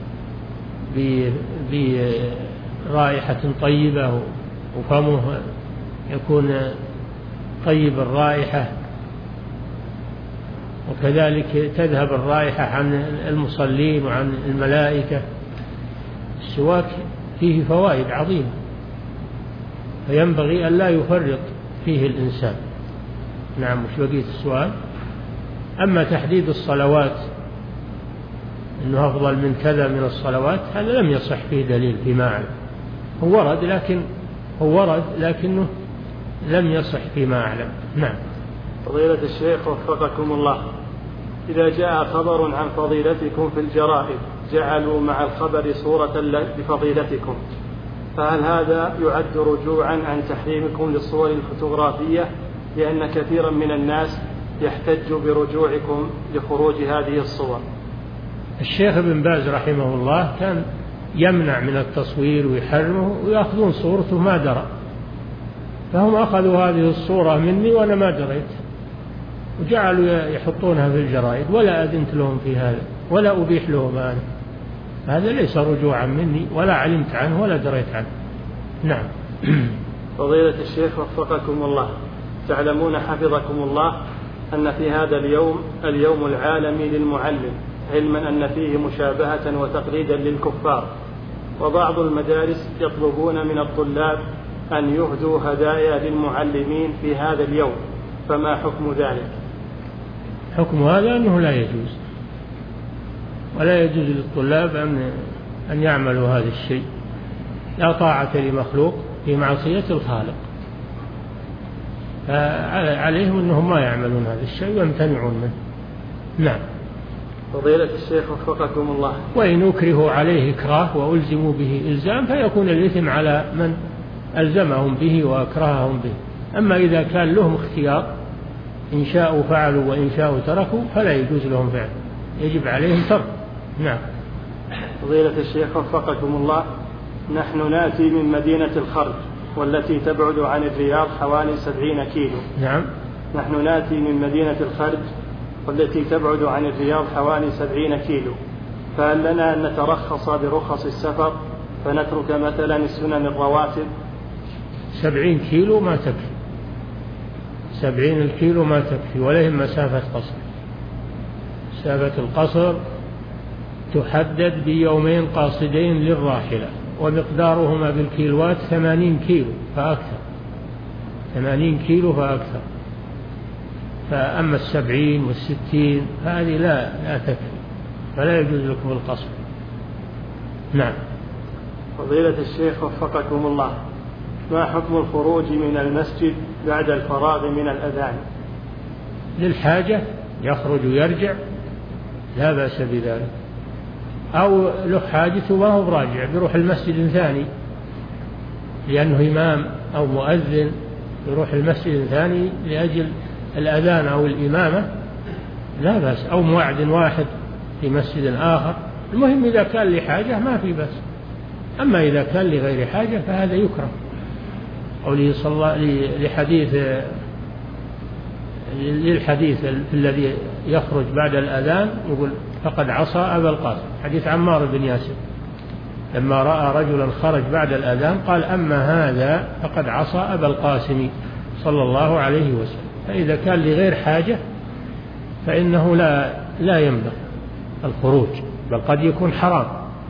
برائحة طيبة، وفمه يكون طيب الرائحة، وكذلك تذهب الرائحة عن المصلين وعن الملائكة. السواك فيه فوائد عظيمة، فينبغي أن لا يفرط فيه الإنسان. نعم. مش بقية السؤال؟ أما تحديد الصلوات أنه أفضل من كذا من الصلوات، هذا لم يصح فيه دليل فيما أعلم. هو ورد لكن هو ورد لكنه لم يصح فيما أعلم. نعم. فضيلة الشيخ وفقكم الله، إذا جاء خبر عن فضيلتكم في الجرائد جعلوا مع الخبر صورة لفضيلتكم، فهل هذا يعد رجوعا عن تحريمكم للصور الفوتوغرافية، لأن كثيرا من الناس يحتج برجوعكم لخروج هذه الصور؟ الشيخ ابن باز رحمه الله كان يمنع من التصوير ويحرمه، ويأخذون صورته ما درى، فهم أخذوا هذه الصورة مني وأنا ما دريت، وجعلوا يحطونها في الجرائد، ولا أذنت لهم في هذا ولا أبيح لهم أنا. هذا ليس رجوعا مني، ولا علمت عنه ولا دريت عنه. نعم. فضيلة الشيخ وفقكم الله، تعلمون حفظكم الله أن في هذا اليوم اليوم العالمي للمعلم، علما أن فيه مشابهة وتقليدا للكفار، وبعض المدارس يطلبون من الطلاب أن يهدوا هدايا للمعلمين في هذا اليوم، فما حكم ذلك؟ حكم هذا أنه لا يجوز، ولا يجوز للطلاب أن أن يعملوا هذا الشيء. لا طاعة لمخلوق في معصية الخالق، فعليهم أنهم ما يعملون هذا الشيء ويمتنعون منه. نعم. فضيلة الشيخ وفقكم الله، وإن أكرهوا عليه إكراه وألزموا به إلزام فيكون الإثم على من ألزمهم به وأكرههم به. أما إذا كان لهم اختيار، إن شاءوا فعلوا وإن شاءوا تركوا، فلا يجوز لهم فعل، يجب عليهم ترك. نعم. فضيلة الشيخ وفقكم الله، نحن نأتي من مدينة الخرج والتي تبعد عن الرياض حوالي سبعين كيلو. نعم. نحن نأتي من مدينة الخرج والتي تبعد عن الرياض حوالي سبعين كيلو، فهل لنا أن نترخص برخص السفر فنترك مثلا السنن الرواتب؟ سبعين كيلو ما تكفي، سبعين الكيلو ما تكفي، ولا هي مسافة قصر. مسافة القصر تحدد بيومين قاصدين للراحلة، ومقدارهما بالكيلوات ثمانين كيلو فأكثر، ثمانين كيلو فأكثر. فأما السبعين والستين هذه لا لا تكفي، فلا يجوز لكم القصر. نعم. فضيلة الشيخ وفقكم الله، ما حكم الخروج من المسجد بعد الفراغ من الأذان؟ للحاجة يخرج ويرجع لا بأس بذلك، أو له حاجة ما هو راجع بيروح المسجد ثاني لأنه إمام أو مؤذن، يروح المسجد ثاني لأجل الأذان أو الإمامة لا بأس، أو موعد واحد في مسجد آخر. المهم إذا كان لحاجة ما في بأس، أما إذا كان لغير حاجة فهذا يكره. قوله صلى الله لحديث للحديث الذي يخرج بعد الأذان يقول فقد عصى أبا القاسم، حديث عمار بن ياسر لما رأى رجلا خرج بعد الأذان قال أما هذا فقد عصى أبا القاسم صلى الله عليه وسلم. فإذا كان لغير حاجة فإنه لا لا ينبغي الخروج، بل قد يكون حرام،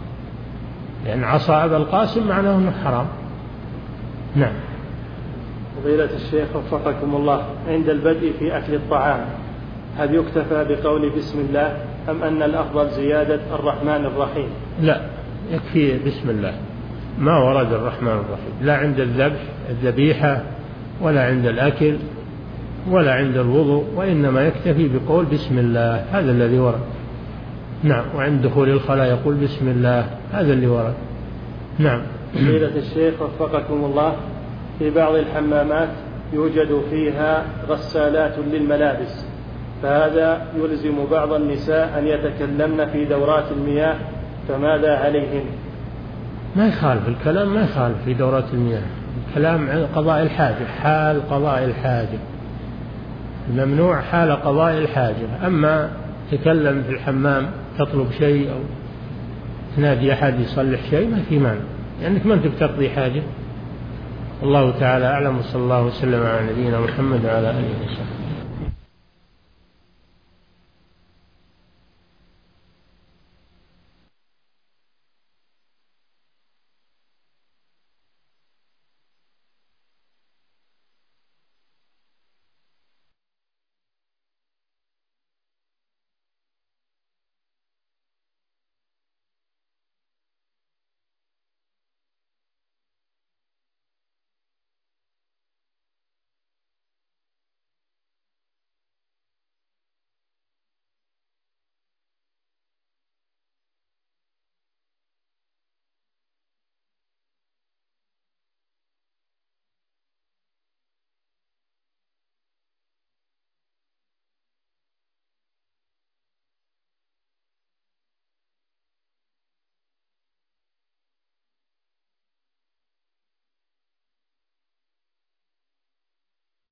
لأن عصى أبا القاسم معناه أنه حرام. نعم. فضيلة الشيخ وفقكم الله، عند البدء في أكل الطعام هل يكتفى بقول بسم الله أم أن الأفضل زيادة الرحمن الرحيم؟ لا، يكفي بسم الله، ما ورد الرحمن الرحيم لا عند الذبح الذبيحة ولا عند الأكل ولا عند الوضوء، وإنما يكتفي بقول بسم الله، هذا الذي ورد. نعم. وعند دخول الخلاء يقول بسم الله، هذا اللي ورد. نعم. فضيلة الشيخ وفقكم الله، في بعض الحمامات يوجد فيها غسالات للملابس، فهذا يلزم بعض النساء أن يتكلمن في دورات المياه، فماذا عليهن؟ ما يخالف الكلام، ما يخالف في دورات المياه، الكلام عن قضاء الحاجة، حال قضاء الحاجة، الممنوع حال قضاء الحاجة. أما تكلم في الحمام تطلب شيء أو تنادي أحد يصلح شيء ما في معنى، لأنك ما أنت بتقضي حاجة. الله تعالى أعلم، وصلى الله وسلم على نبينا محمد وعلى آله وصحبه.